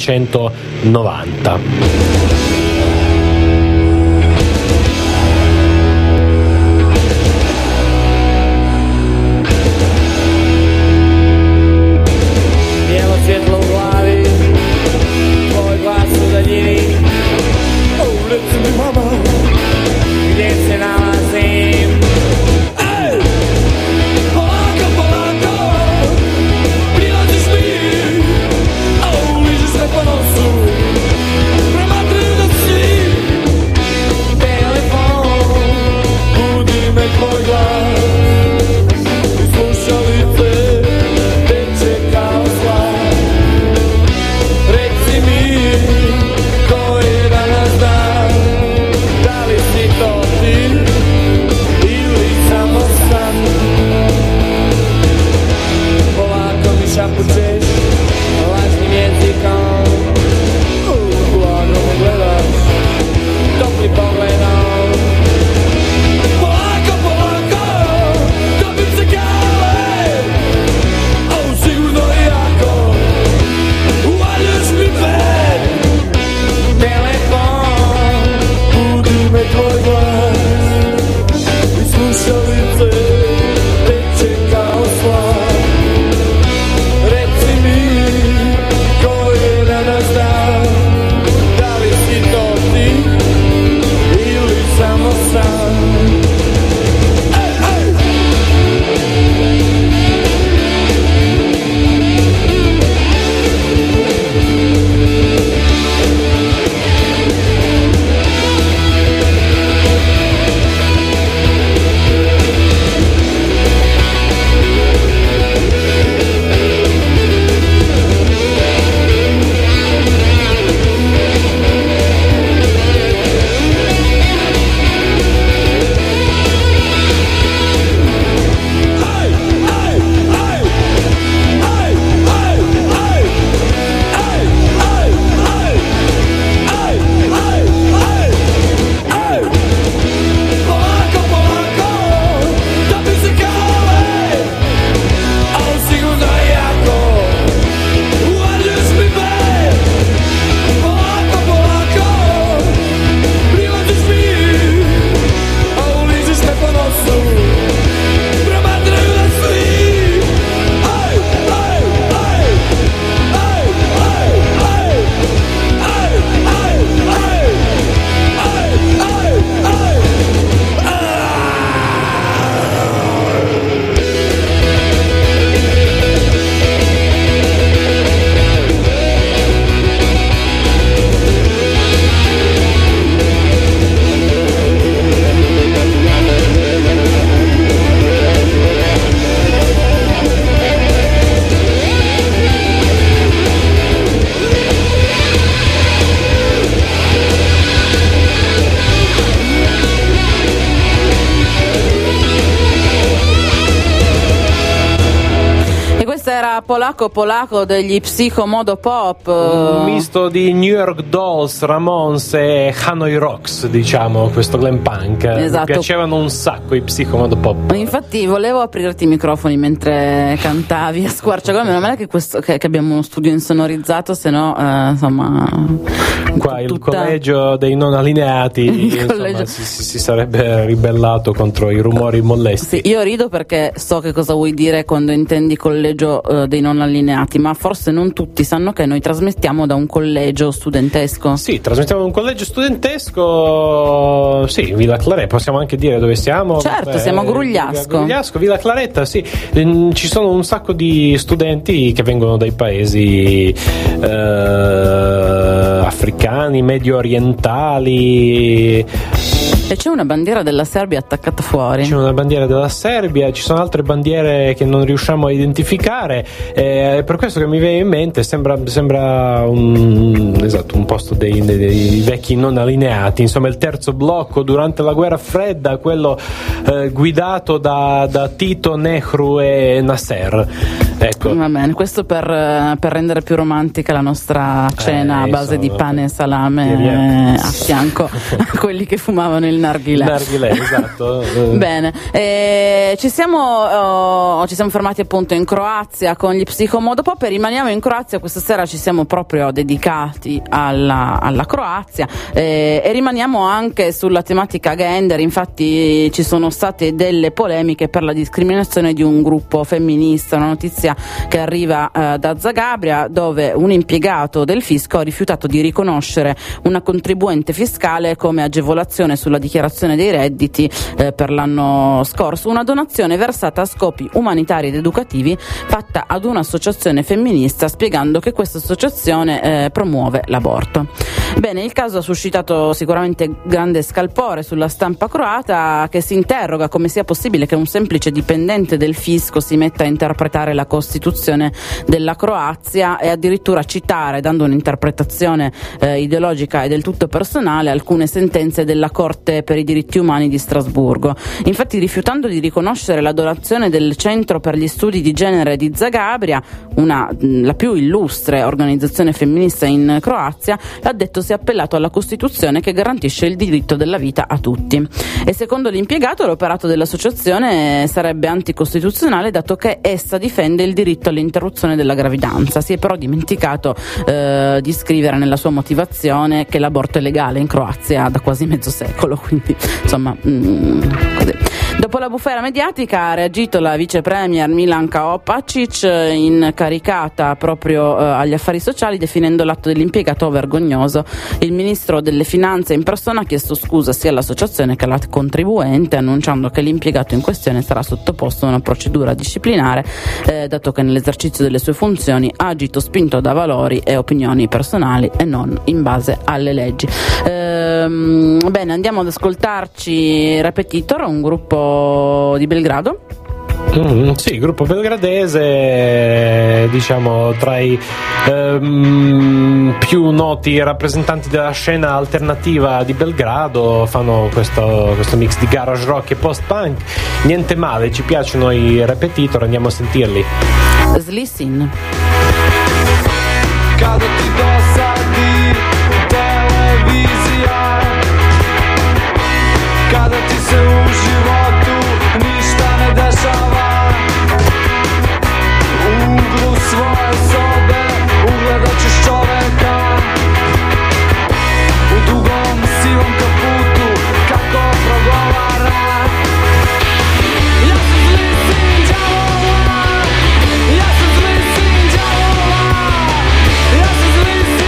1990. Prima polacco degli Psychomodo Pop, un misto di New York Dolls, Ramones e Hanoi Rocks, diciamo, questo glam punk. Esatto. Mi piacevano un sacco i Psychomodo Pop. Infatti volevo aprirti i microfoni mentre cantavi a squarciagola, meno male che abbiamo uno studio insonorizzato, se no insomma qua il collegio dei non allineati insomma, si sarebbe ribellato contro i rumori mollesti. Sì, io rido perché so che cosa vuoi dire quando intendi collegio dei non allineati, ma forse non tutti sanno che noi trasmettiamo da un collegio studentesco. Sì, trasmettiamo da un collegio studentesco, sì, Villa Claretta, possiamo anche dire dove siamo. Certo, siamo a Grugliasco, Villa Claretta, sì. Ci sono un sacco di studenti che vengono dai paesi africani, medio orientali. E c'è una bandiera della Serbia attaccata fuori. C'è una bandiera della Serbia, ci sono altre bandiere che non riusciamo a identificare. Per questo che mi viene in mente, sembra un posto dei vecchi non allineati. Insomma, il terzo blocco durante la guerra fredda, quello guidato da Tito, Nehru e Nasser. Ecco. Va bene, questo per rendere più romantica la nostra cena a base di pane e salame a fianco a quelli che fumavano il narghilè, esatto. Bene, ci siamo fermati appunto in Croazia con gli Psychomodo Pop e rimaniamo in Croazia. Questa sera ci siamo proprio dedicati alla Croazia e rimaniamo anche sulla tematica gender. Infatti ci sono state delle polemiche per la discriminazione di un gruppo femminista, una notizia che arriva da Zagabria, dove un impiegato del fisco ha rifiutato di riconoscere una contribuente fiscale come agevolazione sulla dichiarazione dei redditi per l'anno scorso, una donazione versata a scopi umanitari ed educativi fatta ad un'associazione femminista, spiegando che questa associazione promuove l'aborto. Bene, il caso ha suscitato sicuramente grande scalpore sulla stampa croata, che si interroga come sia possibile che un semplice dipendente del fisco si metta a interpretare la Costituzione della Croazia e addirittura citare, dando un'interpretazione ideologica e del tutto personale, alcune sentenze della Corte per i diritti umani di Strasburgo. Infatti, rifiutando di riconoscere la donazione del Centro per gli Studi di Genere di Zagabria, la più illustre organizzazione femminista in Croazia, l'addetto si è appellato alla Costituzione che garantisce il diritto della vita a tutti. E secondo l'impiegato l'operato dell'associazione sarebbe anticostituzionale, dato che essa difende il diritto all'interruzione della gravidanza. Si è però dimenticato di scrivere nella sua motivazione che l'aborto è legale in Croazia da quasi mezzo secolo, quindi insomma così. Dopo la bufera mediatica ha reagito la vice premier Milanka Opacic, incaricata proprio agli affari sociali, definendo l'atto dell'impiegato vergognoso. Il ministro delle finanze in persona ha chiesto scusa sia all'associazione che alla contribuente, annunciando che l'impiegato in questione sarà sottoposto a una procedura disciplinare, dato che nell'esercizio delle sue funzioni ha agito spinto da valori e opinioni personali e non in base alle leggi. Bene, andiamo ad ascoltarci Repetitor, un gruppo di Belgrado. Sì, gruppo belgradese, diciamo tra i più noti rappresentanti della scena alternativa di Belgrado. Fanno questo mix di garage rock e post-punk. Niente male, ci piacciono i Repetitor, andiamo a sentirli. Slisin. Kada ti dosadi televizija, kada ti se u životu ništa ne dešava, u uglu svoje sobe ugledat ćeš čoveka u dugom sivom kaputu kako progovara. Ja sam zli sin đavola, ja sam zli sin đavola, ja sam zli sin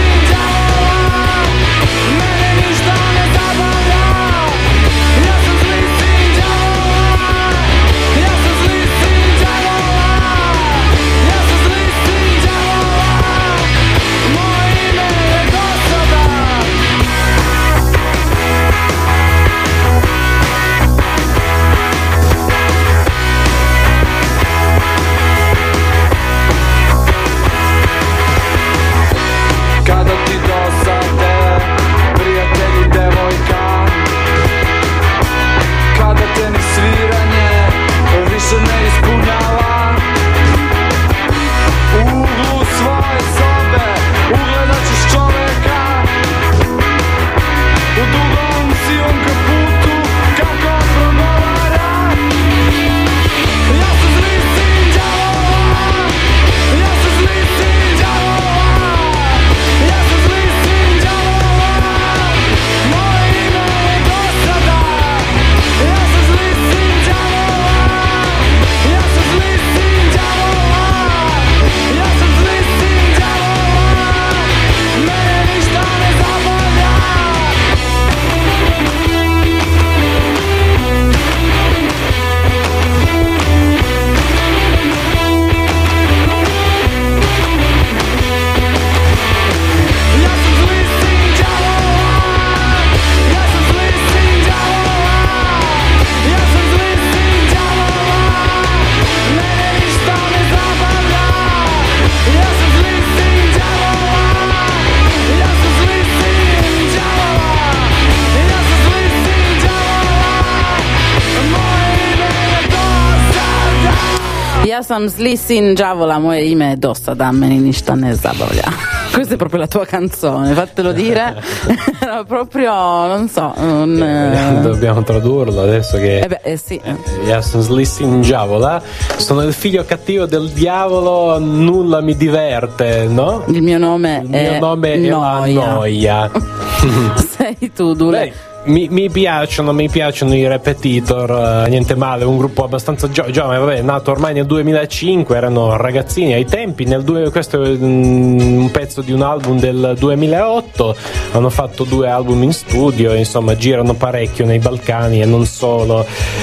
sam slissin giavola moje ime dosta da me ništa ne zabavlja. Questa è proprio la tua canzone, fatelo dire. Era proprio, non so. Dobbiamo tradurlo adesso che. Sì. Ja sam slissin giavola. Sono il figlio cattivo del diavolo, nulla mi diverte, no? Il mio nome è Noia. Sei tu, Dule. Mi piacciono i Repetitor, niente male, un gruppo abbastanza giovane, vabbè, nato ormai nel 2005, erano ragazzini ai tempi, questo è un pezzo di un album del 2008, hanno fatto 2 album in studio, insomma girano parecchio nei Balcani e non solo.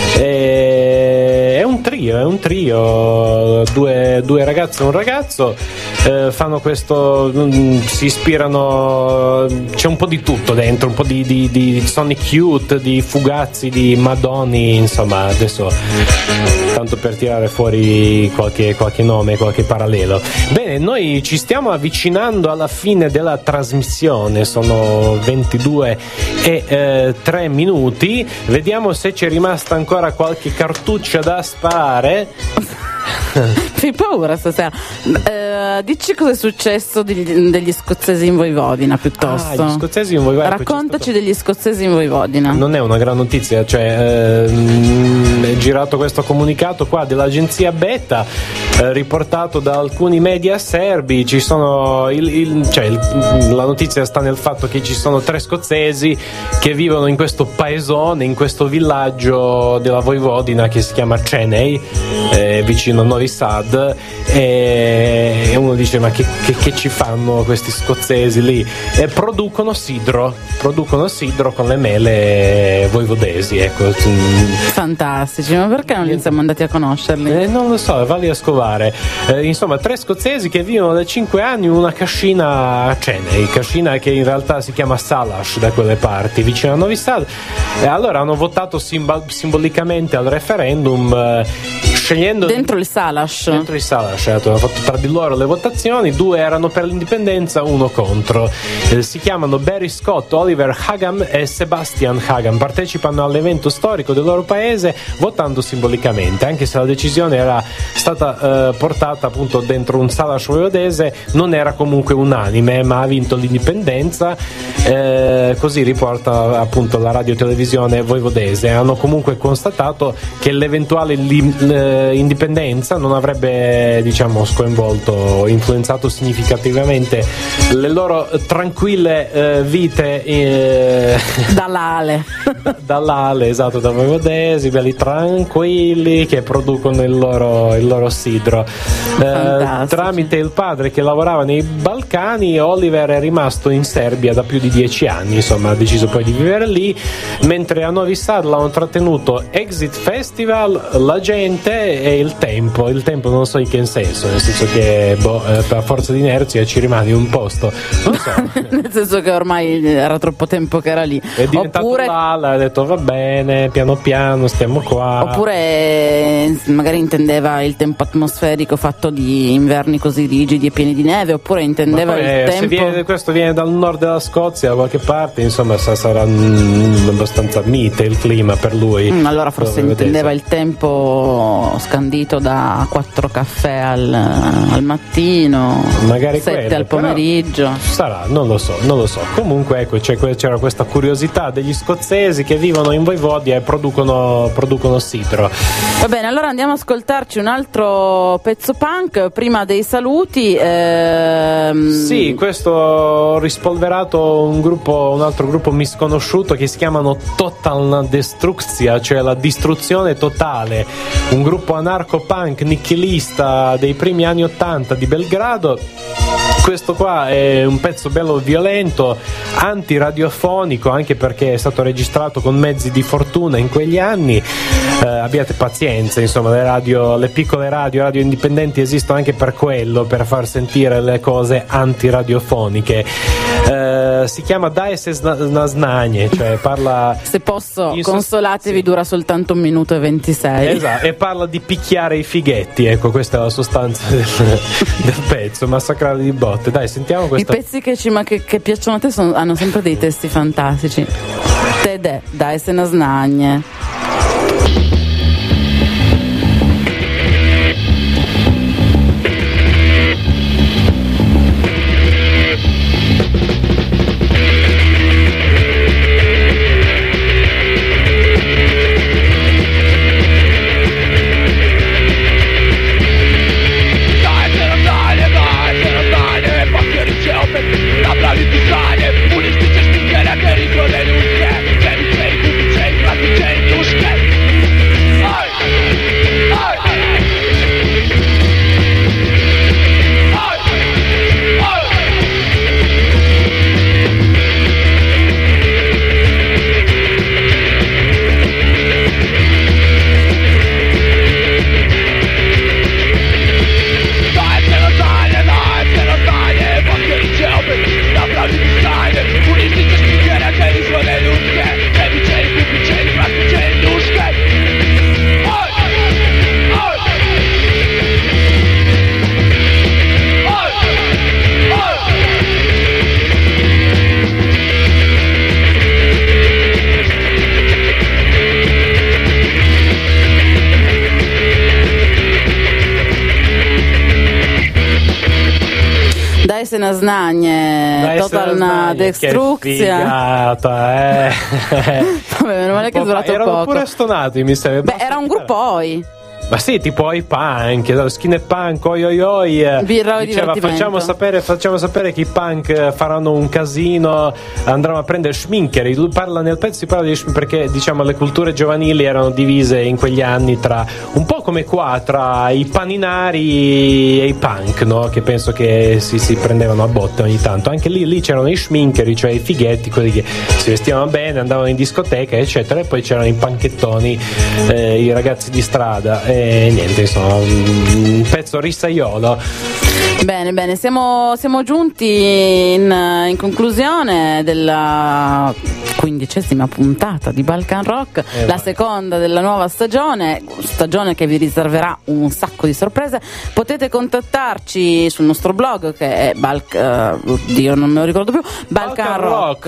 È un trio, due ragazze e un ragazzo, fanno questo, si ispirano, c'è un po' di tutto dentro, un po' di Sonic Youth, di Fugazzi, di Madonni, insomma, adesso tanto per tirare fuori qualche nome, qualche parallelo. Bene, noi ci stiamo avvicinando alla fine della trasmissione, sono 22 e 3 minuti, vediamo se c'è rimasta ancora qualche cartuccia da sparare. Fai paura stasera. Dici cosa è successo degli scozzesi in Voivodina piuttosto. Gli scozzesi in Voivodina. Raccontaci degli scozzesi in Voivodina. Non è una gran notizia, cioè è girato questo comunicato qua dell'agenzia Beta, riportato da alcuni media serbi. Ci sono la notizia sta nel fatto che ci sono 3 scozzesi che vivono in questo paesone, in questo villaggio della Voivodina che si chiama Cheney, vicino a Novi Sad, e uno dice: ma che ci fanno questi scozzesi lì? E producono sidro con le mele voivodesi, ecco. Fantastici, ma perché non li siamo andati a conoscerli? Non lo so, valli a scovare. Insomma, 3 scozzesi che vivono da 5 anni in una cascina a Cheney, cascina che in realtà si chiama Salash da quelle parti, vicino a Novi Sad, e allora hanno votato simbolicamente al referendum, scegliendo dentro il Salash, hanno fatto tra di loro le votazioni, 2 erano per l'indipendenza, 1 contro. Si chiamano Barry Scott, Oliver Hagam e Sebastian Hagam, partecipano all'evento storico del loro paese votando simbolicamente, anche se la decisione era stata portata appunto dentro un Salash voivodese, non era comunque unanime, ma ha vinto l'indipendenza, così riporta appunto la radio-televisione voivodese. Hanno comunque constatato che l'eventuale indipendenza non avrebbe, diciamo, scoinvolto, influenzato significativamente le loro tranquille vite dall'ale, esatto, da voivodesi, belli tranquilli che producono il loro sidro. Tramite il padre che lavorava nei Balcani, Oliver è rimasto in Serbia da più di 10 anni, insomma ha deciso poi di vivere lì, mentre a Novi Sad l'hanno trattenuto Exit Festival, la gente e il tempo non so in che senso, nel senso che per forza di inerzia ci rimani un posto, non so. Nel senso che ormai era troppo tempo che era lì, è diventato l'ala, ha detto va bene, piano piano stiamo qua, oppure magari intendeva il tempo atmosferico fatto di inverni così rigidi e pieni di neve, oppure intendeva il tempo, questo viene dal nord della Scozia da qualche parte, insomma sarà abbastanza mite il clima per lui. Allora forse intendeva il tempo scandito da 4 caffè al mattino, magari 7 quello, al pomeriggio, sarà, non lo so. Comunque ecco, c'era questa curiosità degli scozzesi che vivono in Voivodia e producono sidro. Va bene, allora andiamo ad ascoltarci un altro pezzo punk prima dei saluti. Sì, questo ho rispolverato un altro gruppo misconosciuto che si chiamano Totalna Destrukcija, cioè la distruzione totale, un gruppo anarco-punk nichilista dei primi anni 80 di Belgrado. Questo qua è un pezzo bello violento, antiradiofonico, anche perché è stato registrato con mezzi di fortuna in quegli anni. Abbiate pazienza, insomma, le piccole radio indipendenti esistono anche per quello, per far sentire le cose antiradiofoniche. Si chiama Daes Naznanje, cioè parla, se posso consolatevi, dura soltanto 1 minuto e 26, esatto, e parla di picchiare i fighetti, ecco, questa è la sostanza del pezzo, massacrare di botte. Dai, sentiamo questa. I pezzi che piacciono a te hanno sempre dei testi fantastici. Tede Daes Naznanje. se ne znagne, totalna destrukcija. Vabbè, meno male che è durato erano poco. Pure stonati, mi sembra. Beh, era un gruppo oi. Ma sì, tipo i punk, skin e punk, oi oi oi. Birra e diceva facciamo sapere che i punk faranno un casino, andranno a prendere schminkeri. Lui parla nel pezzo, si parla di perché diciamo le culture giovanili erano divise in quegli anni tra un po' come qua, tra i paninari e i punk, no? Che penso che si prendevano a botte ogni tanto. Anche lì c'erano i schminkeri, cioè i fighetti, quelli che si vestivano bene, andavano in discoteca, eccetera, e poi c'erano i panchettoni, i ragazzi di strada. E niente, insomma, un pezzo rissaiolo. Bene, siamo giunti in conclusione della 15ª puntata di Balkan Rock, la seconda della nuova stagione che vi riserverà un sacco di sorprese. Potete contattarci sul nostro blog che è oddio, non me lo ricordo più, Balkan Rock,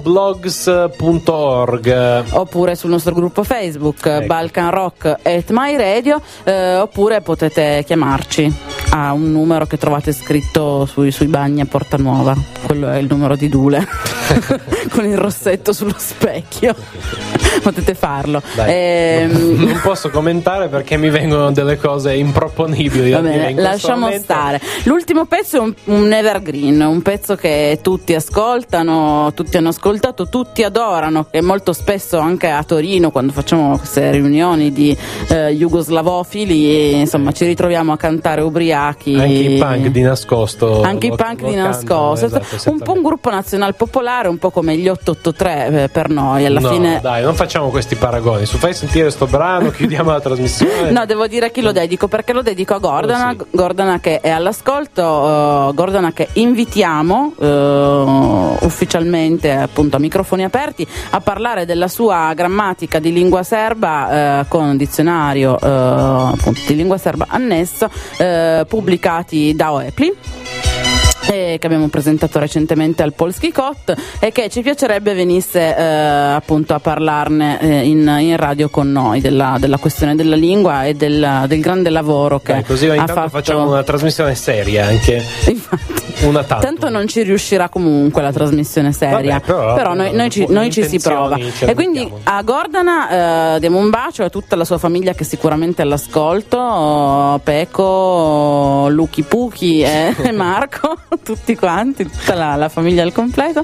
noblogs.org, oppure sul nostro gruppo Facebook, Balkan Rock @myradio, oppure potete chiamarci a un numero che trovate scritto sui bagni a Porta Nuova, quello è il numero di Dule con il rossetto sullo specchio. Potete farlo. Non posso commentare perché mi vengono delle cose improponibili. Va bene, lasciamo stare. L'ultimo pezzo è un evergreen, un pezzo che tutti ascoltano, tutti hanno ascoltato, tutti adorano, e molto spesso anche a Torino, quando facciamo queste riunioni di jugoslavofili, insomma, ci ritroviamo a cantare ubriachi. Anche i punk di nascosto. Anche i punk di nascosto. Esatto, un po' un gruppo nazional popolare, un po' come gli 883 per noi. Alla fine. Dai, non facciamo questi paragoni. Su, fai sentire sto brano, chiudiamo la trasmissione. No, devo dire a chi lo dedico, perché lo dedico a Gordana. Sì. Gordana che è all'ascolto, Gordana che invitiamo ufficialmente, appunto, a microfoni aperti, a parlare della sua grammatica di lingua serba con dizionario appunto di lingua serba annesso, pubblicati da Oepli, che abbiamo presentato recentemente al Polski Kot, e che ci piacerebbe venisse appunto a parlarne in radio con noi della questione della lingua e del grande lavoro che così ha intanto fatto. facciamo una trasmissione seria anche. Infatti, una tanto. Tanto non ci riuscirà comunque la trasmissione seria. Vabbè, però noi ci si prova. E quindi a Gordana diamo un bacio, a tutta la sua famiglia che sicuramente è all'ascolto, Peco, Luchi Puchi e Marco, tutti quanti, tutta la famiglia al completo,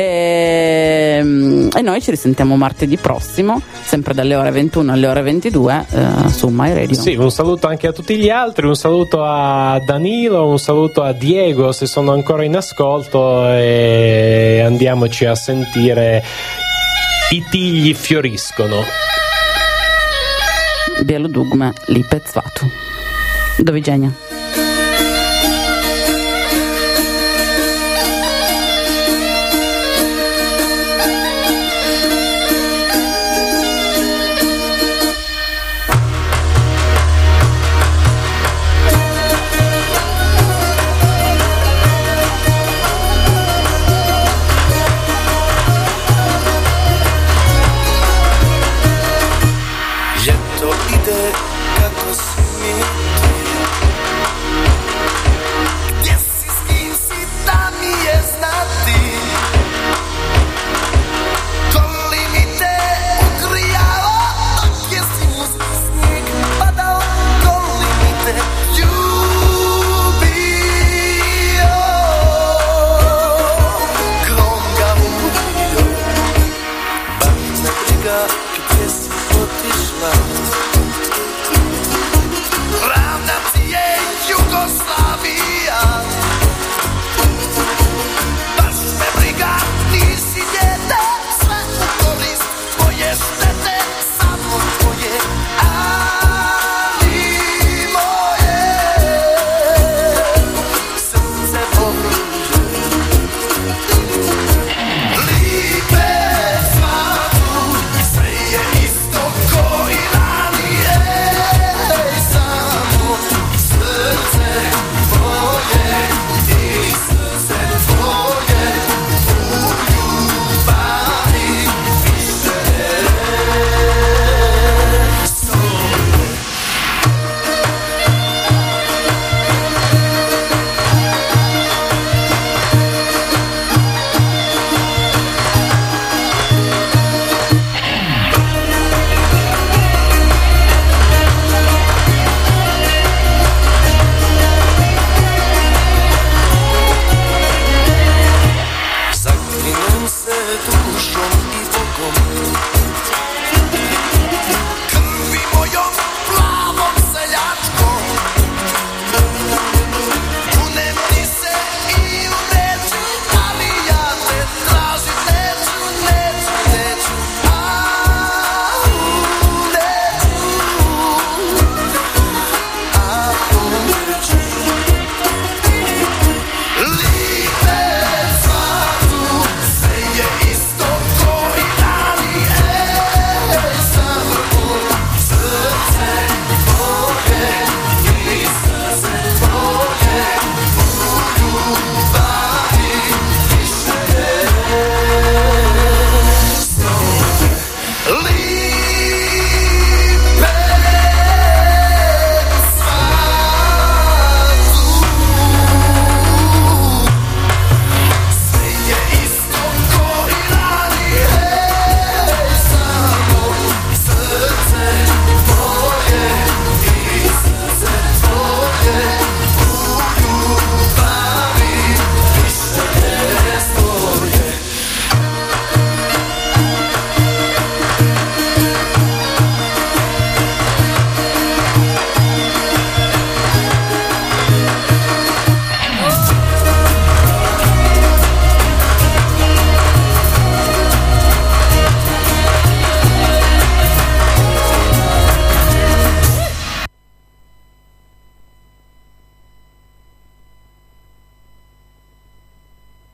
e noi ci risentiamo martedì prossimo, sempre dalle ore 21 alle ore 22 su My Radio. Sì, un saluto anche a tutti gli altri, un saluto a Danilo, un saluto a Diego se sono ancora in ascolto, e andiamoci a sentire I tigli fioriscono. Bielo dugme lipec cvatu. Doviđenja. Ljeto ide kako si mi ti, tušom i bokom